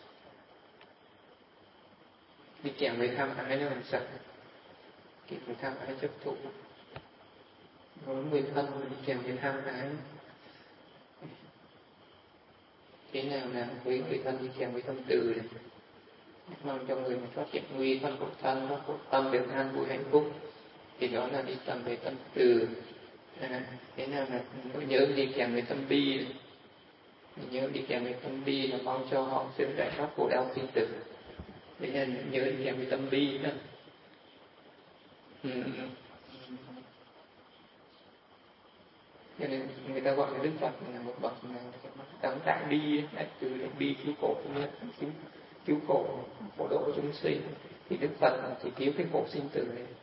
Đi kèm với tham ái nó làm sợ, kèm với tham ái chấp thủ, có người thân đi kèm với tham ái. Thế nào là với người thân đi kèm với tâm từ này, mong cho người mà thoát hiểm nguy, thoát khổ thân, thoát khổ tâm, được an vui hạnh phúc, thì đó là đi tầm về tâm từ. À, thế nào là tôi nhớ đi kèm với tâm bi này. Mình nhớ đi kèm với tâm bi là mong cho họ sớm giải thoát khổ đau sinh tử. Thế nên nhớ đi kèm với tâm bi nữa. Ừ. Cho nên người ta gọi là Đức Phật là một bậc đấng đại bi, đại từ đại bi cứu khổ, cứu, cứu khổ, khổ độ chúng sinh. Thì Đức Phật chỉ cứu cái khổ sinh tử này.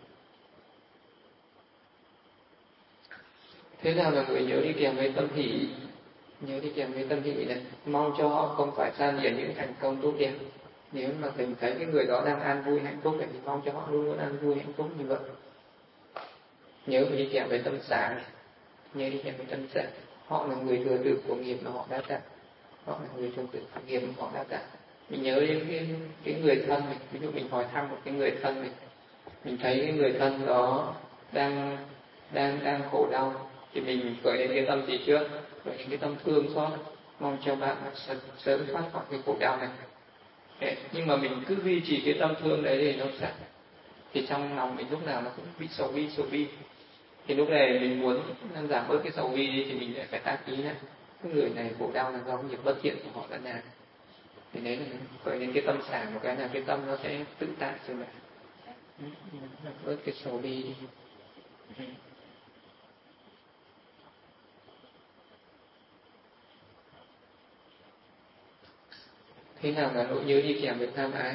Thế nào là người nhớ đi kèm với tâm hỷ? Nhớ đi kèm với tâm hỷ này, mong cho họ không phải san điển những thành công tốt đẹp. Nếu mà mình thấy cái người đó đang an vui hạnh phúc thì mong cho họ luôn luôn an vui hạnh phúc như vậy. Nhớ đi kèm với tâm xả này, nhớ đi kèm với tâm xả. Họ là người thừa tự của nghiệp mà họ đã tạo, họ là người thừa tự của nghiệp mà họ đã tạo. Mình nhớ đến cái, cái người thân mình, ví dụ mình hỏi thăm một cái người thân mình, mình thấy cái người thân đó đang đang đang khổ đau, thì mình khởi đến cái tâm gì trước? Khởi đến cái tâm thương xót, mong cho bạn sớm thoát khỏi cái khổ đau này. Đấy. Nhưng mà mình cứ duy trì cái tâm thương đấy thì nó sẽ, thì trong lòng mình lúc nào nó cũng bị sầu bi sầu bi. Thì lúc này mình muốn giảm bớt cái sầu bi đi thì mình lại phải tác ý này, cái người này khổ đau là do nghiệp bất thiện của họ đã làm. Thì đấy là khởi đến cái tâm xả một cái là cái tâm nó sẽ tự tại rồi lại giảm bớt cái sầu bi đi. Thế nào là nỗi nhớ đi kèm với tham ái?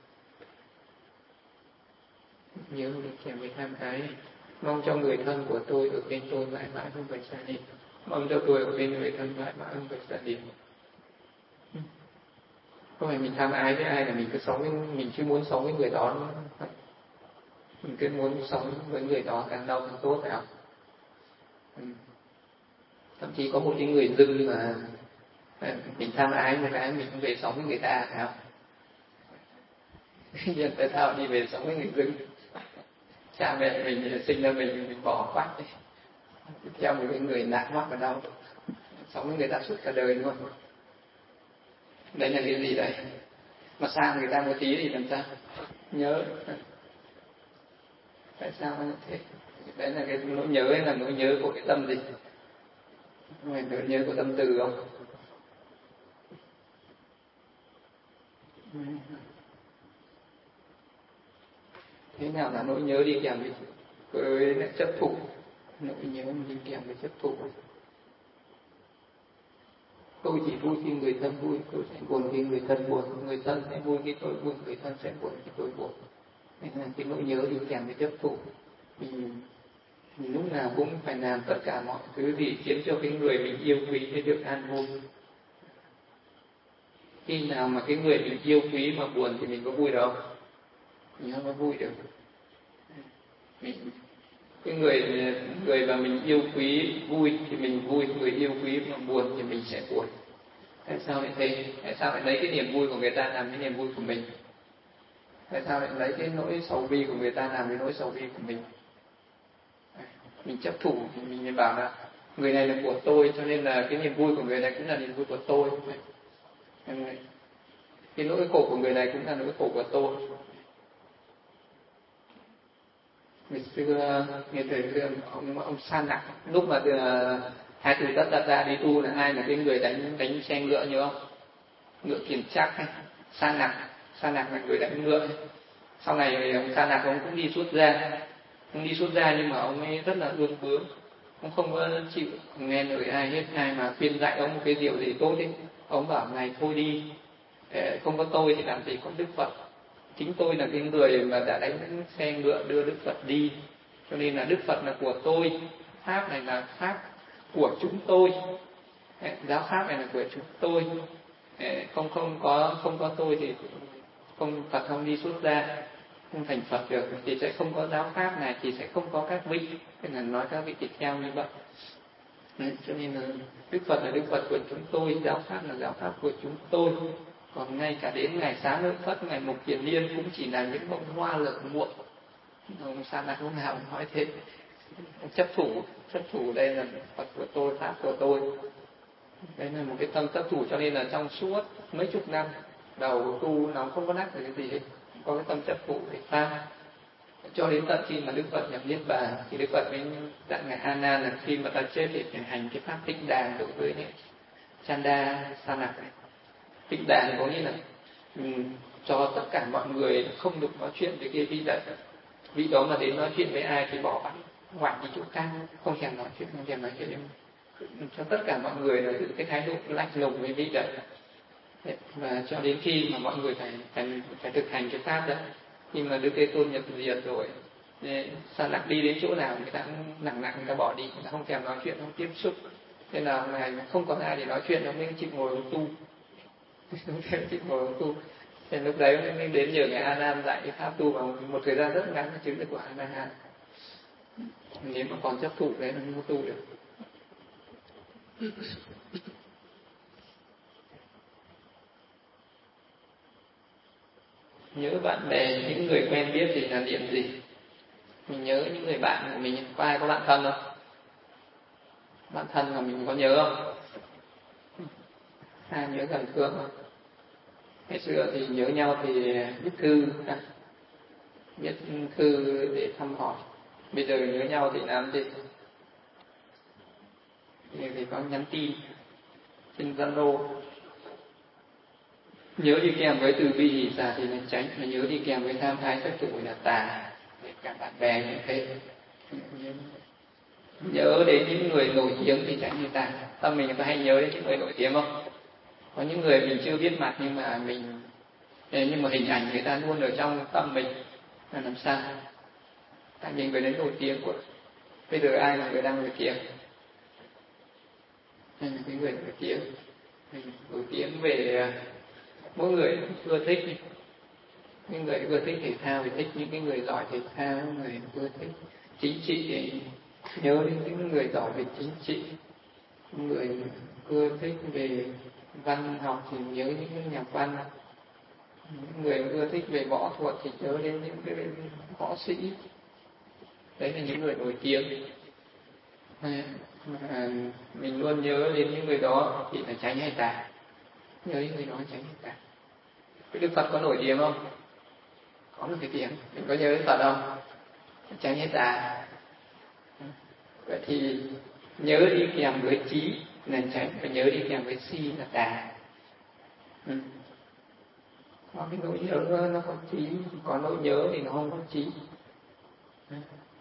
Nhớ đi kèm với tham ái, mong cho người thân của tôi ở bên tôi mãi mãi không phải xa đi, mong cho tôi ở bên người thân mãi mãi không phải xa đi. Không phải mình tham ái với ai là mình cứ sống với, mình chưa muốn sống với người đó nữa. mình cứ muốn sống với người đó càng lâu càng tốt, phải không? Ừ. Thậm chí có một cái người dưng mà mình tham ái một cái mình không về sống với người ta, phải không? Nhưng tại sao đi về sống với người dưng? Cha mẹ mình sinh ra mình mình bỏ quát đi, theo một cái người nạn mắc vào đâu, sống với người ta suốt cả đời luôn. Đấy là cái gì đấy? Mà xa người ta một tí thì làm sao? Nhớ. Tại sao nó thế? Đấy là cái nỗi nhớ hay là nỗi nhớ của cái tâm gì? Nỗi nhớ của tâm từ không? Thế nào là nỗi nhớ đi kèm với với chấp thủ? Nỗi nhớ đi kèm với chấp thủ. Tôi chỉ vui khi người thân vui, tôi sẽ buồn khi người thân buồn, người thân sẽ vui khi tôi buồn, người thân sẽ buồn khi tôi buồn. Nên là cái nỗi nhớ đi kèm với chấp thủ. Mình, mình lúc nào cũng phải làm tất cả mọi thứ gì khiến cho cái người mình yêu quý sẽ được an vui. Khi nào mà cái người mình yêu quý mà buồn thì mình có vui đâu? Mình không có vui được. Mình, cái người người mà mình yêu quý vui thì mình vui, người yêu quý mà buồn thì mình sẽ buồn. Tại sao lại thế? Tại sao lại lấy cái niềm vui của người ta làm cái niềm vui của mình? Tại sao lại lấy cái nỗi sầu bi của người ta làm cái nỗi sầu bi của mình? Mình chấp thủ thì mình bảo là người này là của tôi, cho nên là cái niềm vui của người này cũng là niềm vui của tôi. Cái nỗi khổ của người này cũng là nỗi khổ của tôi. Ngày xưa, ngày thời xưa ông ông Sa Nặc, lúc mà hai từ tất đặt ra đi tu là ai là cái người đánh đánh xe ngựa nhớ không? Ngựa Kiền Trác hay Sa Nặc, Sa Nặc là người đánh ngựa. Sau này ông Sa Nặc ông cũng đi xuất gia, ông đi xuất gia nhưng mà ông ấy rất là ương bướng, ông không có chịu nghe lời ai hết, ai mà khuyên dạy ông một cái điều gì tốt ấy, ông bảo này thôi đi, không có tôi thì làm gì có Đức Phật, chính tôi là cái người mà đã đánh xe ngựa đưa Đức Phật đi, cho nên là Đức Phật là của tôi, pháp này là pháp của chúng tôi, giáo pháp này là của chúng tôi, không không có không có tôi thì không Phật không đi xuất gia, không thành Phật được, thì sẽ không có giáo pháp này, thì sẽ không có các vị, nên là nói các vị tỳ kheo như vậy. Đấy, cho nên là Đức Phật là Đức Phật của chúng tôi, giáo pháp là giáo pháp của chúng tôi. Còn ngay cả đến ngày Xá Lợi Phất, ngày Mục Kiền Liên cũng chỉ là những bông hoa lở muộn. Ông Sa Nặc lúc nào cũng nói thế, chấp thủ, chấp thủ đây là Phật của tôi, pháp của tôi. Đây là một cái tâm chấp thủ, cho nên là trong suốt mấy chục năm đầu tu nó không có đắc được cái gì hết, có cái tâm chấp thủ để pháp. Cho đến tận khi mà Đức Phật nhập Niết Bàn thì Đức Phật mới dặn ngài A Nan là khi mà ta chết thì phải hành cái pháp tịnh đàn đối với Chanda Sa Nặc này. Tịnh đàn có nghĩa là um, cho tất cả mọi người không được nói chuyện với cái vị đấy, vị đó mà đến nói chuyện với ai thì bỏ bắn ngoảnh đi chỗ khác, không thèm nói chuyện, không thèm nói chuyện, cho tất cả mọi người là giữ cái thái độ lạnh lùng với vị đấy. Và cho đến khi mà mọi người phải phải phải thực hành cái pháp đấy, khi mà Đức Thế Tôn nhập diệt rồi, Sa Nặc đi đến chỗ nào người ta cũng nặng nặng người ta bỏ đi, người ta không thèm nói chuyện, không tiếp xúc. Thế nào ngài không có ai để nói chuyện, ông mới chịu ngồi tu, chịu ngồi tu. Thế lúc đấy mới đến nhờ ngài A Nan dạy pháp tu bằng một thời gian rất ngắn là chứng được quả A Nan. Nếu mà còn chấp thủ đấy là không tu được. Nhớ bạn bè, những người quen biết thì là niệm gì? Mình nhớ những người bạn của mình, có ai có bạn thân không? Bạn thân mà mình có nhớ không? Ai nhớ gần thương không? Ngày xưa thì nhớ nhau thì viết thư, viết thư để thăm hỏi. Bây giờ nhớ nhau thì làm gì? Thì, thì có nhắn tin trên Zalo. Nhớ đi kèm với từ bi hỷ xả thì là tránh, mà nhớ đi kèm với tham ái chấp thủ là tà. Cả bạn bè như thế. Nhớ đến những người nổi tiếng thì tránh như ta. Tâm mình người ta hay nhớ đến những người nổi tiếng không? Có những người mình chưa biết mặt nhưng mà mình nhưng mà hình ảnh người ta luôn ở trong tâm mình, là làm sao? Tại mình người đến nổi tiếng của. Bây giờ ai là người đang nổi tiếng? Hay là cái người nổi tiếng? Nổi tiếng về mỗi người ưa thích. Những người ưa thích thể thao thì thích những cái người giỏi thể thao, người ưa thích chính trị thì nhớ đến những người giỏi về chính trị, người ưa thích về văn học thì nhớ những cái nhà văn, những người ưa thích về võ thuật thì nhớ đến những cái võ sĩ. Đấy là những người nổi tiếng. À, mình luôn nhớ đến những người đó thì là tránh hay tà. Nhớ những người đó tránh hay tà. Cái Đức Phật có nổi tiếng không? Có một cái tiếng. Mình có nhớ đến Phật không? Tránh hay tà. Vậy thì nhớ đi kèm với trí là tránh, và nhớ đi kèm với si là tà. Ừ. Có cái nỗi nhớ nó có trí, có nỗi nhớ thì nó không có trí. Ừ.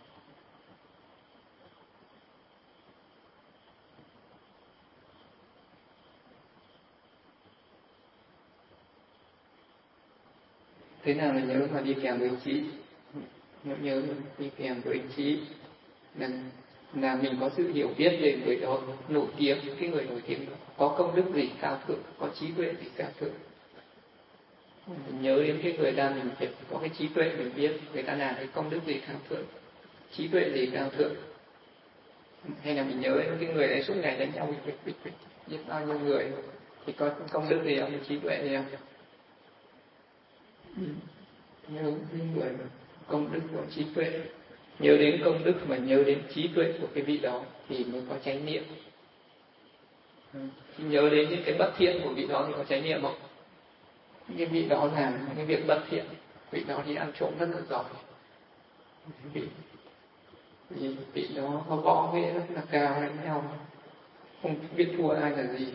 Thế nào là nhớ mà đi kèm với trí? Nhớ nhớ đi kèm với trí là, là mình có sự hiểu biết về người đó nổi tiếng, cái người nổi tiếng đó có công đức gì cao thượng, có trí tuệ gì cao thượng. Mình nhớ đến cái người ta, mình phải có cái trí tuệ, mình biết người ta làm cái công đức gì cao thượng, trí tuệ gì cao thượng. Hay là mình nhớ đến cái người đấy suốt ngày đánh nhau bịch bịch bịch giết bao nhiêu người thì có công đức gì không, trí tuệ gì không? Nhớ đến người công đức của trí tuệ, nhớ đến công đức mà nhớ đến trí tuệ của cái vị đó thì mới có chánh niệm. Khi nhớ đến những cái bất thiện của vị đó thì có chánh niệm không? Những cái vị đó làm những cái việc bất thiện, vị đó đi ăn trộm rất là giỏi, vị vì vị đó có võ nghệ rất là cao, đánh nhau không biết thua ai là gì.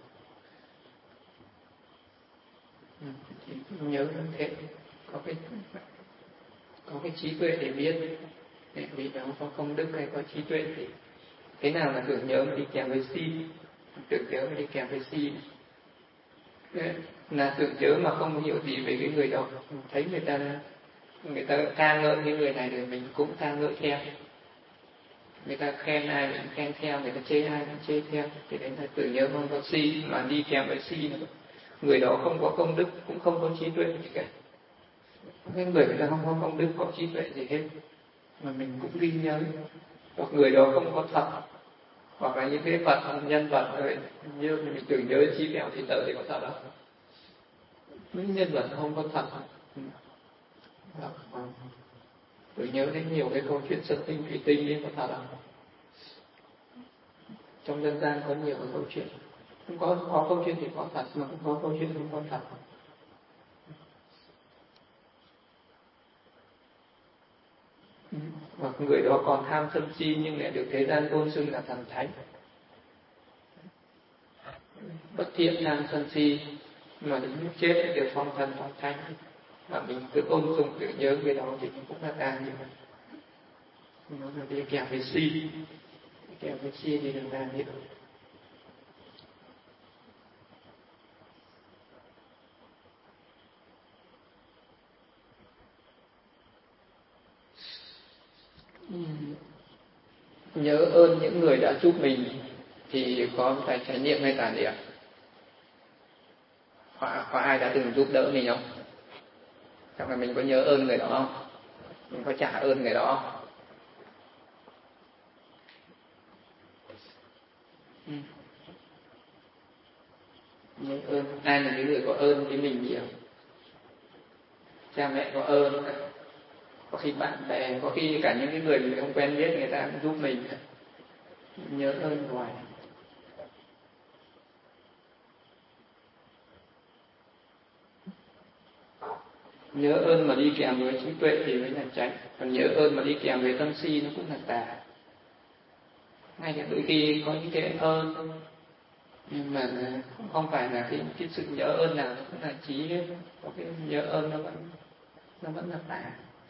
Ừ, thì nhớ như thế, có cái có cái trí tuệ để biết để vị đó có công đức hay có trí tuệ thì thế nào là tưởng nhớ mà đi kèm với si, tưởng nhớ mà đi kèm với si là tưởng nhớ mà không hiểu gì về cái người đó, thấy người ta người ta ca ngợi cái người này rồi mình cũng ca ngợi theo, người ta khen ai mình khen theo, người ta chê ai mình chê theo, thì đấy là tưởng nhớ không có si, mà đi kèm với si nữa. Người đó không có công đức cũng không có trí tuệ gì cả, cái người người ta không có công đức có trí tuệ gì hết mà mình cũng ghi nhớ, hoặc người đó không có thật, hoặc là những cái Phật nhân vật rồi như mình tưởng nhớ trí mẹo thì tự thì có thật không? Những nhân vật không có thật. Tưởng nhớ đến nhiều cái câu chuyện sân tinh thủy tinh ấy có thật không? Trong dân gian có nhiều cái câu chuyện, không có có câu chuyện thì có thật, mà cũng có câu chuyện không có thật. Hoặc người đó còn tham sân si nhưng lại được thế gian tôn xưng là thần thánh. Bất thiện tham sân si mà đến lúc chết lại được phong thần phong thánh, mà mình cứ ôn dùng tự nhớ người đó thì cũng là càng như vậy. Nó là đi kèm với si, đi kèm với si thì đừng làm như vậy. Nhớ ơn những người đã giúp mình thì có phải trải nghiệm hay tản niệm? Có, có ai đã từng giúp đỡ mình không? Chắc là mình có nhớ ơn người đó không? Mình có trả ơn người đó không? Ừ. Nhớ ơn, ai là những người có ơn với mình nhiều? Cha mẹ có ơn, có khi bạn bè, có khi cả những cái người mình không quen biết người ta cũng giúp mình. Nhớ ơn hoài. Nhớ ơn mà đi kèm với trí tuệ thì mới là tránh, còn nhớ ơn mà đi kèm với tâm si nó cũng là tà. Ngay cả đôi khi có những cái ơn nhưng mà không phải là cái, cái sự nhớ ơn nào nó cũng là trí hết, có cái nhớ ơn nó vẫn nó vẫn là tà.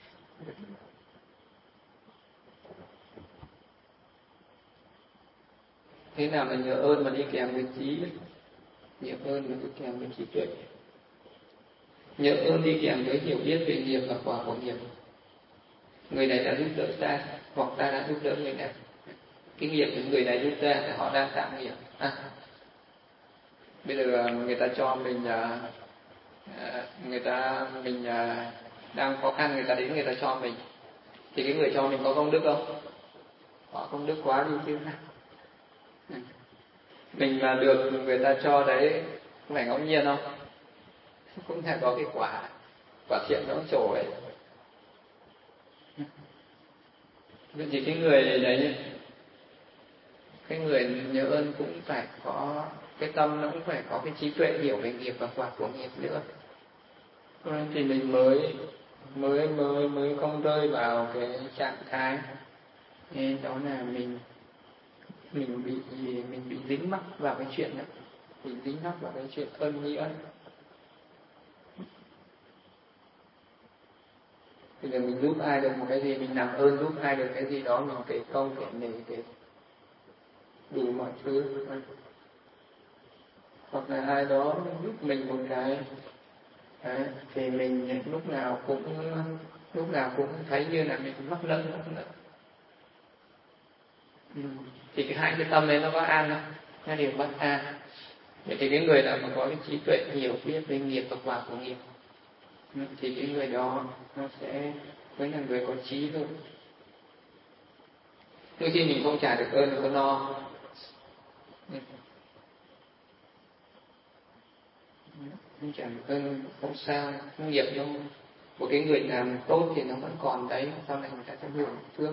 Thế nào là nhớ ơn mà đi kèm với trí? Nhớ ơn mà đi kèm với trí tuệ. Nhớ ơn đi kèm với hiểu biết về nghiệp và quả của nghiệp. Người này đã giúp đỡ ta, hoặc ta đã giúp đỡ người này. Cái nghiệp của người này giúp ta thì họ đang tạo nghiệp. À, bây giờ người ta cho mình uh, à, người ta mình à, đang khó khăn, người ta đến người ta cho mình, thì cái người cho mình có công đức không? Có công đức quá đi chứ. Mình mà được người ta cho đấy không phải ngẫu nhiên không? Cũng phải có cái quả quả thiện nó trổ ấy. Vậy thì cái người đấy, cái người nhớ ơn cũng phải có cái tâm, nó cũng phải có cái trí tuệ hiểu về nghiệp và quả của nghiệp nữa. Thì mình mới mới mới mới không rơi vào cái trạng thái nên đó là mình mình bị mình bị dính mắc vào cái chuyện đó, mình dính mắc vào cái chuyện ơn nghĩa. Bây giờ mình giúp ai được một cái gì, mình làm ơn giúp ai được cái gì đó, mình kể công kể nể kể đủ mọi thứ. Hoặc là ai đó giúp mình một cái đấy, thì mình lúc nào cũng lúc nào cũng thấy như là mình mắc lẫn mắc lẫn. Ừ. Thì cái hai cái tâm đấy nó có an không? Nó đều bất an. Vậy thì cái người nào mà có cái trí tuệ hiểu biết về nghiệp và quả của nghiệp, thì cái người đó nó sẽ mới là người có trí hơn. Đôi khi mình không trả được ơn có no. Không trả được ơn không sao, nghiệp nó một cái người làm tốt thì nó vẫn còn đấy, sau này người ta sẽ hưởng phước.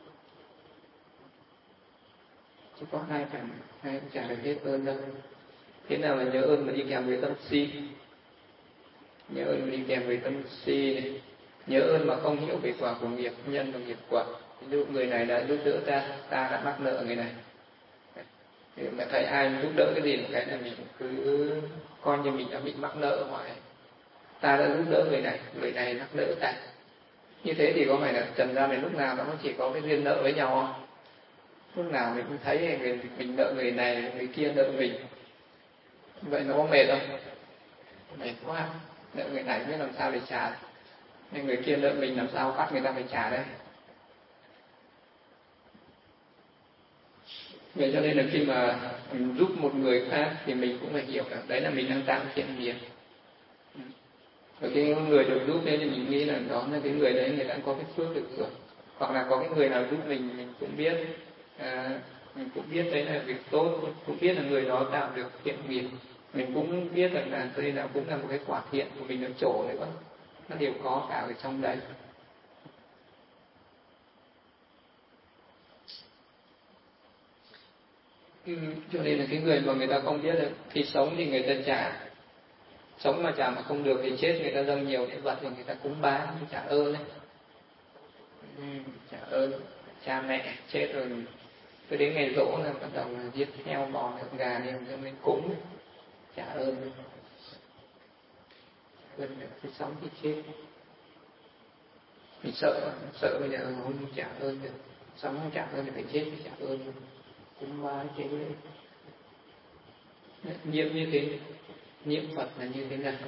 Chứ có ai chẳng ai cũng trả được hết ơn đâu. Thế nào là nhớ ơn mà đi kèm với tâm si? Nhớ ơn mà đi kèm với tâm si này. Nhớ ơn mà không hiểu về quả của nghiệp, nhân và nghiệp quả. Ví dụ người này đã giúp đỡ ta, ta đã mắc nợ người này. Thì mà thấy ai giúp đỡ cái gì một cái là mình cứ coi như mình đã bị mắc nợ hoài. Ta đã giúp đỡ người này, người này mắc nợ ta. Như thế thì có phải là trần gian này lúc nào nó chỉ có cái duyên nợ với nhau không? Lúc nào mình cũng thấy người mình nợ người này, người kia nợ mình. Vậy nó có mệt không? Mệt quá. Nợ người này biết làm sao để trả. Nhưng người kia nợ mình làm sao bắt người ta phải trả đây. Vậy cho nên là khi mà mình giúp một người khác thì mình cũng phải hiểu rằng đấy là mình đang tạo thiện nghiệp. Và cái người được giúp đấy thì mình nghĩ là đó là cái người đấy người ta có cái phước được hưởng. Hoặc là có cái người nào giúp mình mình cũng biết, à, mình cũng biết đấy là việc tốt, cũng biết là người đó tạo được thiện nghiệp. Mình cũng biết rằng là đây là cũng là một cái quả thiện của mình được trổ nữa. Nó đều có cả ở trong đấy. Ừ, cho nên là cái người mà người ta không biết là khi sống thì người ta trả, sống mà trả mà không được thì chết, người ta dâng nhiều lễ vật thì người ta cúng bái trả ơn đấy. Ừ, trả ơn cha mẹ chết rồi, cứ đến ngày giỗ là bắt đầu là giết heo bò lợn gà đem cho mình cúng trả ơn. Ơn khi sống thì chết, mình sợ sợ bây giờ không trả ơn được, sống không trả ơn thì phải chết thì trả ơn cúng bái thế đấy. Niệm như thế, niệm Phật là như thế nào?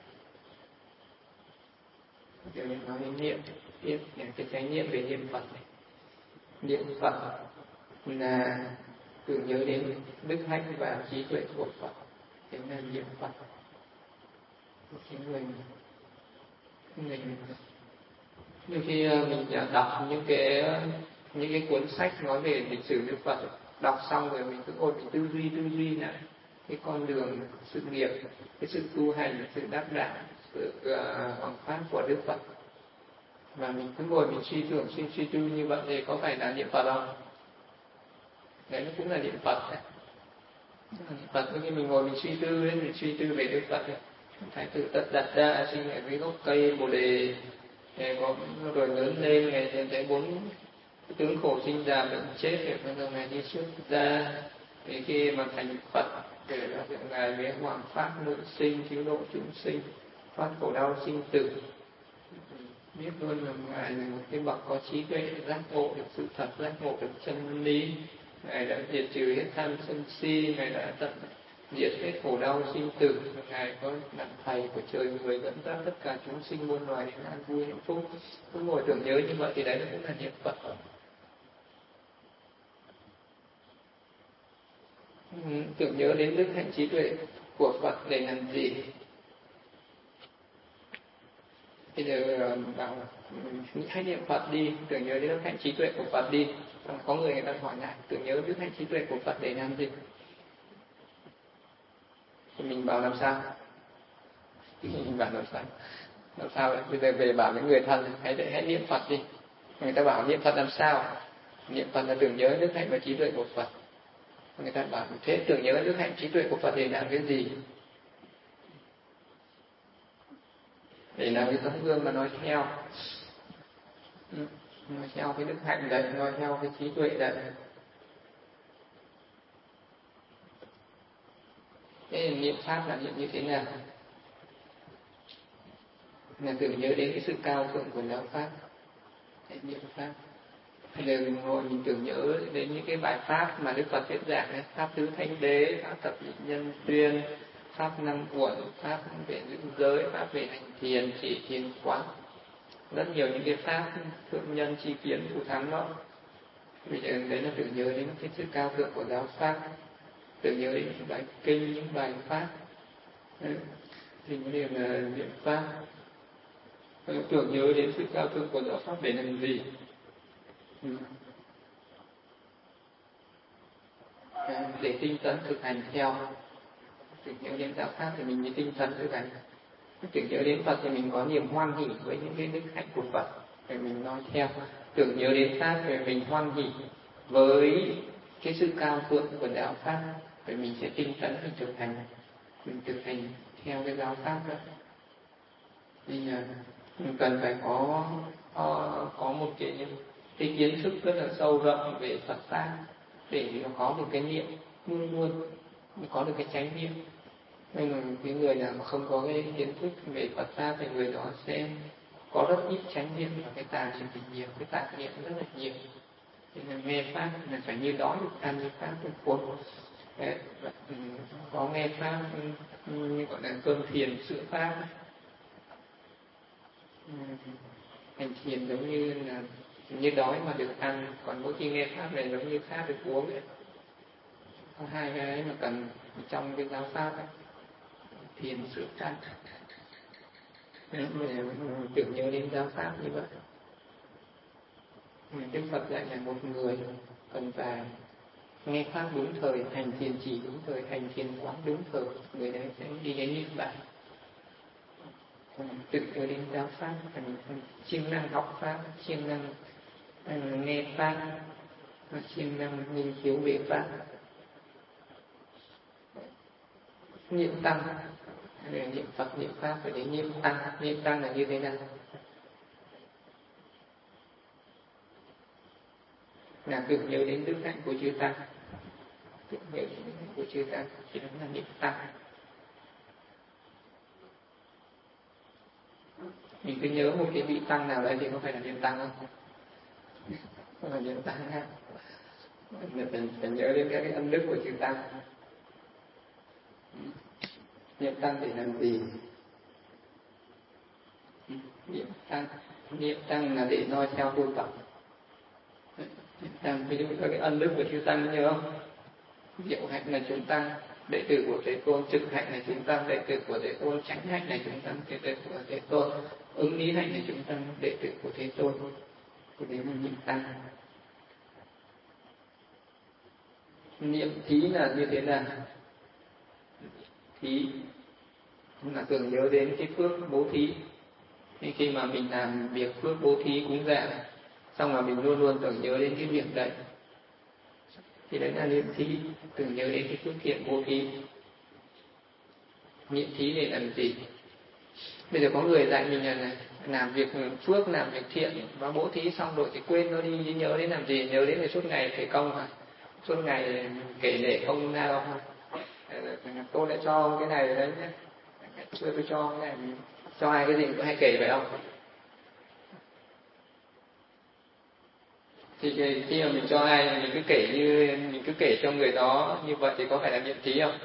Giờ mình nói đến niệm, biết cái chánh niệm về niệm Phật này. Niệm Phật là tưởng nhớ đến đức hạnh và trí tuệ của Phật, thế là niệm Phật. Cái người người nhiều khi mình đọc những cái những cái cuốn sách nói về lịch sử Đức Phật, đọc xong rồi mình cứ ngồi mình tư duy tư duy lại cái con đường sự nghiệp, cái sự tu hành, sự đắc đạo, sự uh, hoằng pháp của Đức Phật, và mình cứ ngồi mình suy tưởng suy suy tư như vậy thì có phải là niệm Phật không? Đấy nó cũng là niệm Phật đấy. Niệm Phật khi mình ngồi mình suy tư ấy, mình suy tư về Đức Phật ấy. Thái tử Tất Đạt Đa sinh ở dưới gốc cây Bồ đề, có rồi lớn lên ngày thì thấy bốn tướng khổ sinh già bệnh chết, rồi bây giờ ngài đi xuất gia, thì khi mà thành Phật để là ngài với hoàng pháp nội sinh cứu độ chúng sinh thoát khổ đau sinh tử. Biết luôn là ngài là một cái bậc có trí tuệ, giác ngộ được sự thật, giác ngộ được chân lý. Ngài đã diệt trừ hết tham sân si, ngài đã tận diệt hết khổ đau sinh tử, ngài có làm thầy của trời người dẫn dắt tất cả chúng sinh muôn loài đến an vui hạnh phúc. Cứ ngồi tưởng nhớ như vậy thì đấy cũng là niệm Phật. Ừ, tưởng nhớ đến đức hạnh trí tuệ của Phật để làm gì? Bây giờ bảo hãy niệm Phật đi, tưởng nhớ đến đức hạnh trí tuệ của Phật đi. Có người người ta hỏi lại, tưởng nhớ đức hạnh trí tuệ của Phật để làm gì? Thì mình bảo làm sao? Mình bảo làm sao? Làm sao vậy? Bây giờ về bảo những người thân hãy hãy niệm Phật đi. Người ta bảo niệm Phật làm sao? Niệm Phật là tưởng nhớ đức hạnh và trí tuệ của Phật. Người ta bảo thế tưởng nhớ đức hạnh trí tuệ của Phật để làm cái gì? Để làm cái tấm gương mà nói theo, nói theo cái đức hạnh đấy, nói theo cái trí tuệ đấy. Thế niệm pháp là niệm như thế nào? Là tưởng nhớ đến cái sự cao thượng của giáo pháp. Để niệm pháp. Bây giờ ngồi mình tưởng nhớ đến những cái bài pháp mà Đức Phật thuyết giảng này, pháp tứ thanh đế, pháp thập nhị nhân duyên, pháp năm uẩn, pháp về giữ giới, pháp về hành thiền, chỉ thiền quán, rất nhiều những cái pháp thượng nhân chi kiến thủ thắng đó. Bây giờ đấy là tưởng nhớ đến cái sự cao thượng của giáo pháp, tưởng nhớ đến những bài kinh, những bài pháp, đấy. Thì cái điều là niệm pháp. Tưởng nhớ đến sự cao thượng của giáo pháp để làm gì? Ừ. À, để tinh tấn thực hành theo. Tưởng nhớ đến giáo pháp thì mình mới tinh tấn thực hành. Tưởng nhớ đến Phật thì mình có niềm hoan hỷ với những cái đức hạnh của Phật để mình nói theo. Tưởng nhớ đến pháp thì mình hoan hỷ với cái sự cao thượng của giáo pháp, để mình sẽ tinh tấn mình thực hành, mình thực hành theo cái giáo pháp đó. Nên là mình cần phải có có, có một cái cái kiến thức rất là sâu rộng về Phật pháp để nó có được cái niệm luôn luôn, có được cái chánh niệm. Nên là cái người nào mà không có cái kiến thức về Phật pháp thì người đó sẽ có rất ít chánh niệm và cái tà niệm thì nhiều, cái tà niệm rất là nhiều. Nên là nghe pháp là phải như đói được ăn như pháp được cuốn. Có nghe pháp như gọi là cơm thiền sữa pháp. Hành thiền giống như là như đói mà được ăn, còn mỗi khi nghe pháp này giống như pháp được uống ấy. Có hai cái ấy mà cần trong cái giáo pháp ấy. Thiền sửa căn, tưởng nhớ đến giáo pháp như vậy. Đức Phật dạy là một người cần phải nghe pháp đúng thời, hành thiền chỉ đúng thời, hành thiền quán đúng thời, người đấy sẽ đi đến niết bàn. Tự nhớ đến giáo pháp, siêng năng học pháp, siêng năng nghe pháp, siêng năng nghiên cứu về pháp. Niệm tăng, niệm Phật, niệm pháp phải đến niệm tăng. Niệm tăng là như thế nào? Là tưởng nhớ đến đức hạnh của chư tăng, tưởng nhớ đến đức hạnh của chư tăng, thì đó là niệm tăng. Mình cứ nhớ một cái vị tăng nào đấy thì có phải là niệm tăng không? Không phải niệm tăng ha. Mình phải, phải nhớ đến các cái ân đức của chư tăng. Niệm tăng để làm gì? Niệm tăng, niệm tăng là để noi theo tu tập. Niệm tăng, ví dụ các cái ân đức của chư tăng nhớ không? Diệu hạnh là chúng tăng, đệ tử của Thế Tôn. Trực hạnh là chúng tăng, đệ tử của Thế Tôn. Chánh hạnh là chúng tăng, đệ tử của Thế Tôn. Ứng lý hạnh là chúng tăng, đệ tử của Thế Tôn. Thì đấy là niệm tăng. Niệm thí là như thế nào? Thí là tưởng nhớ đến cái phước bố thí. Thì khi mà mình làm việc phước bố thí cúng dường, xong mà mình luôn luôn tưởng nhớ đến cái việc đấy, thì đấy là niệm thí, tưởng nhớ đến cái phước thiện bố thí. Niệm thí để làm gì? Bây giờ có người dạy mình là làm việc phước, làm việc thiện và bố thí xong rồi thì quên nó đi, nhớ đến làm gì? Nhớ đến là suốt ngày kể công hả? Suốt ngày kể lể công nào hả? Tôi lại cho ông cái này đấy nhé, chưa tôi cho cái này, cho ai cái gì cũng hay kể phải không? Thì khi mà mình cho ai mình cứ kể như mình cứ kể cho người đó như vậy thì có phải là niệm thí không?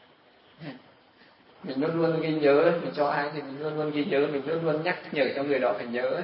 Mình luôn luôn ghi nhớ, mình cho ai thì mình luôn luôn ghi nhớ, mình luôn luôn nhắc nhở cho người đó phải nhớ.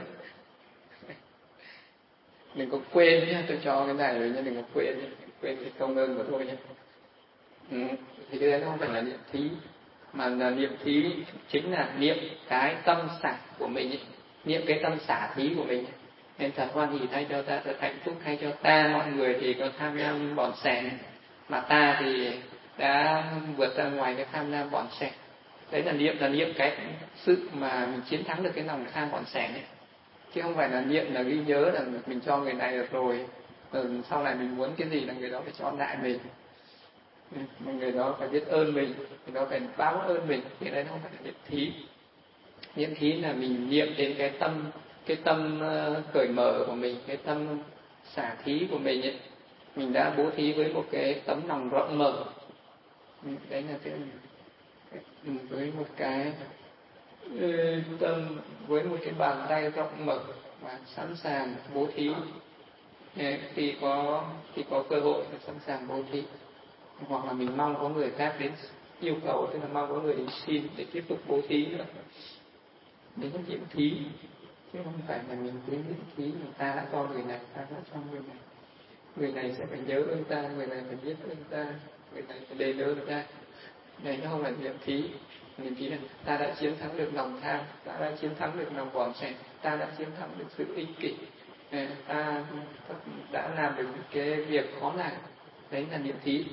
Đừng có quên nhé, tôi cho cái này rồi nhé, đừng có quên nhé. Quên cái công ơn của tôi nhé. Ừ. Thì cái đấy nó không phải là niệm thí. mà là niệm thí chính là niệm cái tâm xả của mình ấy. Niệm cái tâm xả thí của mình. Nên thật hoan hỷ thay cho ta, thật hạnh phúc thay cho ta. Mọi người thì có tham lam bỏn sẻn, mà ta thì đã vượt ra ngoài cái tham lam bỏn sẻn. Đấy là niệm, là niệm cái sự mà mình chiến thắng được cái lòng tham bỏn sẻn ấy. Chứ không phải là niệm là ghi nhớ là mình cho người này được rồi, rồi sau này mình muốn cái gì là người đó phải cho lại mình, người đó phải biết ơn mình, người đó phải báo ơn mình. Thì đấy không phải là niệm thí. Niệm thí là mình niệm đến cái tâm, cái tâm uh, cởi mở của mình, cái tâm xả thí của mình ấy. Mình đã bố thí với một cái tấm lòng rộng mở. Đấy là cái với một cái tâm, với một cái bàn tay rộng mở và sẵn sàng bố thí khi có khi có cơ hội, sẵn sàng bố thí. Hoặc là mình mong có người khác đến yêu cầu, tức là mong có người đến xin để tiếp tục bố thí nữa. Đấy là niệm thí, chứ không phải là mình cứ niệm thí người ta đã cho người này, ta đã cho người này, người này sẽ phải nhớ ơn ta, người này phải biết ơn ta, người này phải đền ơn ta. Đấy nó không phải niệm thí. Niệm thí là ta đã chiến thắng được lòng tham, ta đã chiến thắng được lòng bỏng sẻn, ta đã chiến thắng được sự ích kỷ, ta đã làm được cái việc khó làm. Đấy là niệm thí.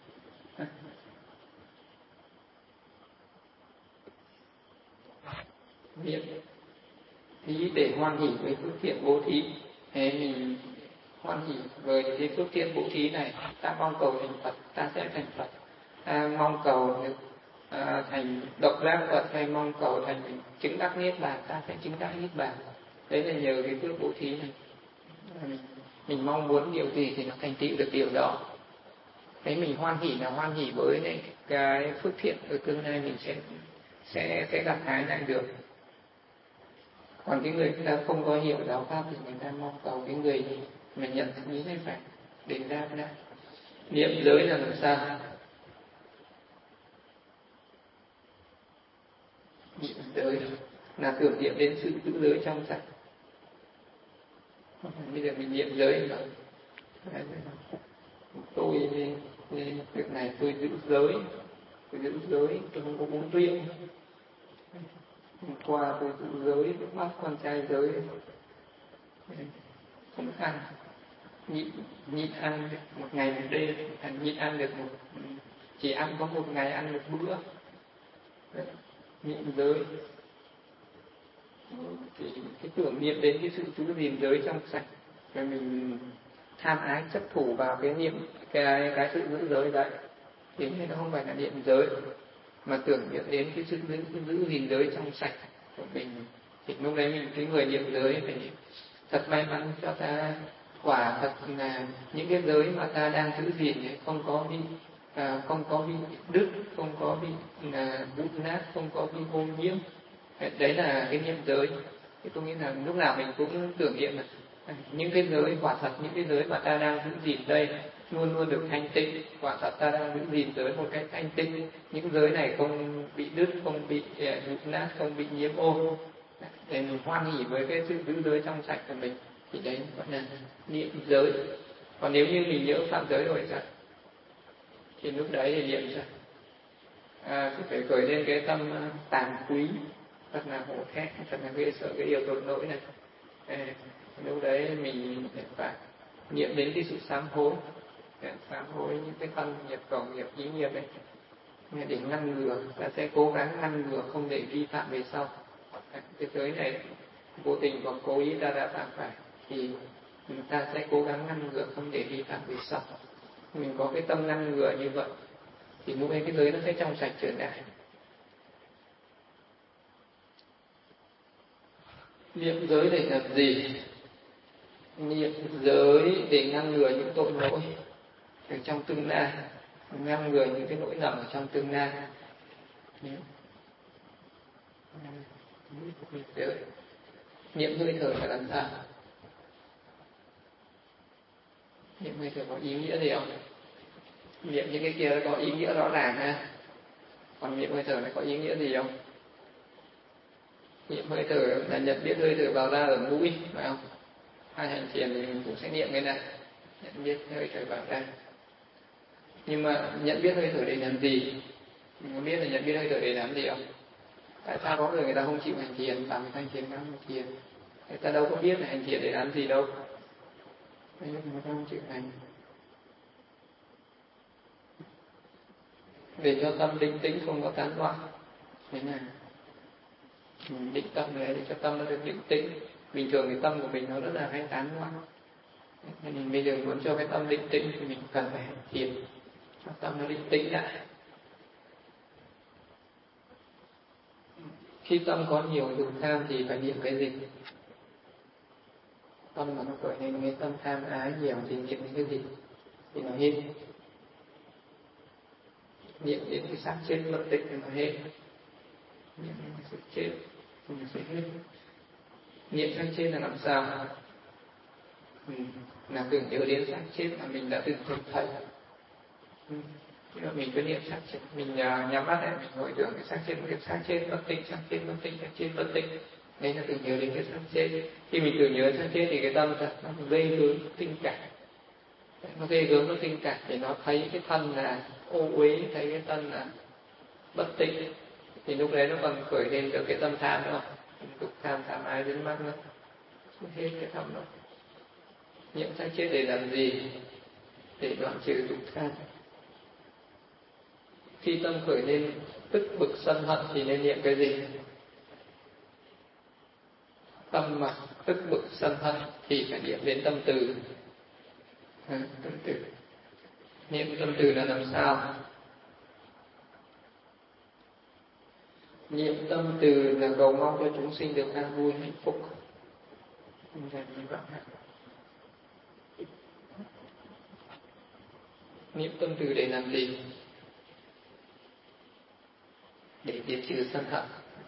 Niệm thí để hoan hỷ với phước thiện bố thí. Thế mình hoan hỷ với cái phước thiện bố thí này, ta mong cầu thành Phật, ta sẽ thành Phật. Ta mong cầu được à, thành độc giác Phật, hay mong cầu thành chứng đắc niết bàn, ta sẽ chứng đắc niết bàn. Đấy là nhờ cái phước bố thí này. Mình, mình mong muốn điều gì thì nó thành tựu được điều đó. Thế mình hoan hỷ là hoan hỷ với cái phước thiện ở tương lai mình sẽ sẽ sẽ gặt hái lại được. Còn cái người ta không có hiểu giáo pháp thì người ta mong cầu cái người mà nhận như thế phải để ra ra. Niệm giới là làm sao? Niệm giới là tưởng niệm đến sự giữ giới trong sạch. Bây giờ mình niệm giới mà tôi việc này tôi giữ giới, tôi giữ giới, tôi không có uống rượu. Hôm qua tôi giữ giới, tôi bắt con trai giới, không ăn, nhịn nhịn ăn được một ngày một đêm, nhịn ăn được một, chỉ ăn có một ngày ăn một bữa, nhịn giới. Thì cái tưởng niệm đến cái sự giữ gìn giới trong sạch, rồi mình tham ái chấp thủ vào cái niệm cái cái sự giữ giới đấy, thì nó không phải là niệm giới, mà tưởng niệm đến cái sự giữ, giữ gìn giới trong sạch của mình. Thì lúc đấy mình, cái người niệm giới phải thật may mắn cho ta, quả thật là những cái giới mà ta đang giữ gìn ấy không có bị à, không có bị đứt, không có bị là bút nát, không có bị ô nhiễm. Đấy là cái niệm giới. Thì tôi nghĩ là lúc nào mình cũng tưởng niệm là những cái giới, quả thật những cái giới mà ta đang giữ gìn đây luôn luôn được thanh tịnh, quả thật ta đang giữ gìn giới một cách thanh tịnh, những giới này không bị đứt, không bị bụt nát, không bị nhiễm ô, để mình hoan hỉ với cái sự giữ giới trong sạch của mình. Thì đấy gọi là niệm giới. Còn nếu như mình nhớ phạm giới rồi sao, thì lúc đấy thì niệm sao? À, thì phải khởi lên cái tâm tàm quý, thật là hổ thẹn, thật là ghê sợ cái điều tội lỗi này. À, lúc đấy mình phải niệm đến cái sự sám hối, sám hối những cái thân nghiệp, cầu nghiệp, ý nghiệp ấy, để ngăn ngừa. Ta sẽ cố gắng ngăn ngừa không để vi phạm về sau. Cái giới này vô tình hoặc cố ý ta đã phạm phải, thì ta sẽ cố gắng ngăn ngừa không để vi phạm về sau. Mình có cái tâm ngăn ngừa như vậy thì lúc ấy cái giới nó sẽ trong sạch trở lại. Niệm giới để làm gì? Niệm giới để ngăn ngừa những tội lỗi ở trong tương lai, ngăn ngừa những cái lỗi lầm ở trong tương lai. Niệm hơi thở là làm sao? Niệm hơi thở có ý nghĩa gì không? Niệm những cái kia có ý nghĩa rõ ràng ha. Còn niệm hơi thở này có ý nghĩa gì không? Niệm hơi thở là nhận biết hơi thở vào ra ở mũi, phải không? Hai hành thiền thì mình cũng sẽ niệm cái này, nhận biết hơi thở vào ra. Nhưng mà nhận biết hơi thở để làm gì? Mình có biết là nhận biết hơi thở để làm gì không? Tại sao có người người ta không chịu hành thiền, bảo người ta hành thiền không hành thiền? Người ta đâu có biết là hành thiền để làm gì đâu. Nên người ta không chịu hành. Để cho tâm định tĩnh không có tán loạn. Thế nào? Mình định tâm này để cho tâm nó được định tĩnh. Bình thường cái tâm của mình nó rất là hay tán loạn. Nên mình bây giờ muốn cho cái tâm định tĩnh thì mình cần phải hành thiền cho tâm nó định tĩnh lại. Khi tâm có nhiều dục tham thì phải niệm cái gì? Tâm mà nó khởi lên cái tâm tham ái nhiều thì niệm cái gì? Thì nó hết. Niệm đến cái xác chết bất tịch thì nó hết. Niệm đến cái xác chết thì nó sẽ hết. Niệm xác chết là làm sao? Ừ. Là tưởng nhớ đến xác chết mà mình đã từng thấy thấy. Ừ. Mình cứ niệm xác chết, mình uh, nhắm mắt lại, mình hồi tưởng cái xác chết, niệm xác chết bất tịnh, xác chết bất tịnh, xác chết bất tịnh. Đấy là tưởng nhớ đến cái xác chết. Khi mình tưởng nhớ xác chết thì cái tâm thật nó gây hướng tình cảm. Nó gây hướng nó tình cảm thì nó thấy cái thân là ô uế, thấy cái thân là bất tịnh. Thì lúc đấy nó còn khởi lên được cái tâm tham nữa. Tục tham, tham ái đến mắt nữa. Hết cái tâm đó. Niệm xác chết để làm gì? Để đoạn trừ tục tham. Khi tâm khởi lên tức bực sân hận thì nên niệm cái gì? Tâm mà tức bực sân hận thì phải niệm đến tâm từ. À, tâm từ. Niệm tâm từ là làm sao? Niệm tâm từ là cầu mong cho chúng sinh được an vui hạnh phúc. Niệm tâm từ để làm gì? Để diệt trừ sân hận.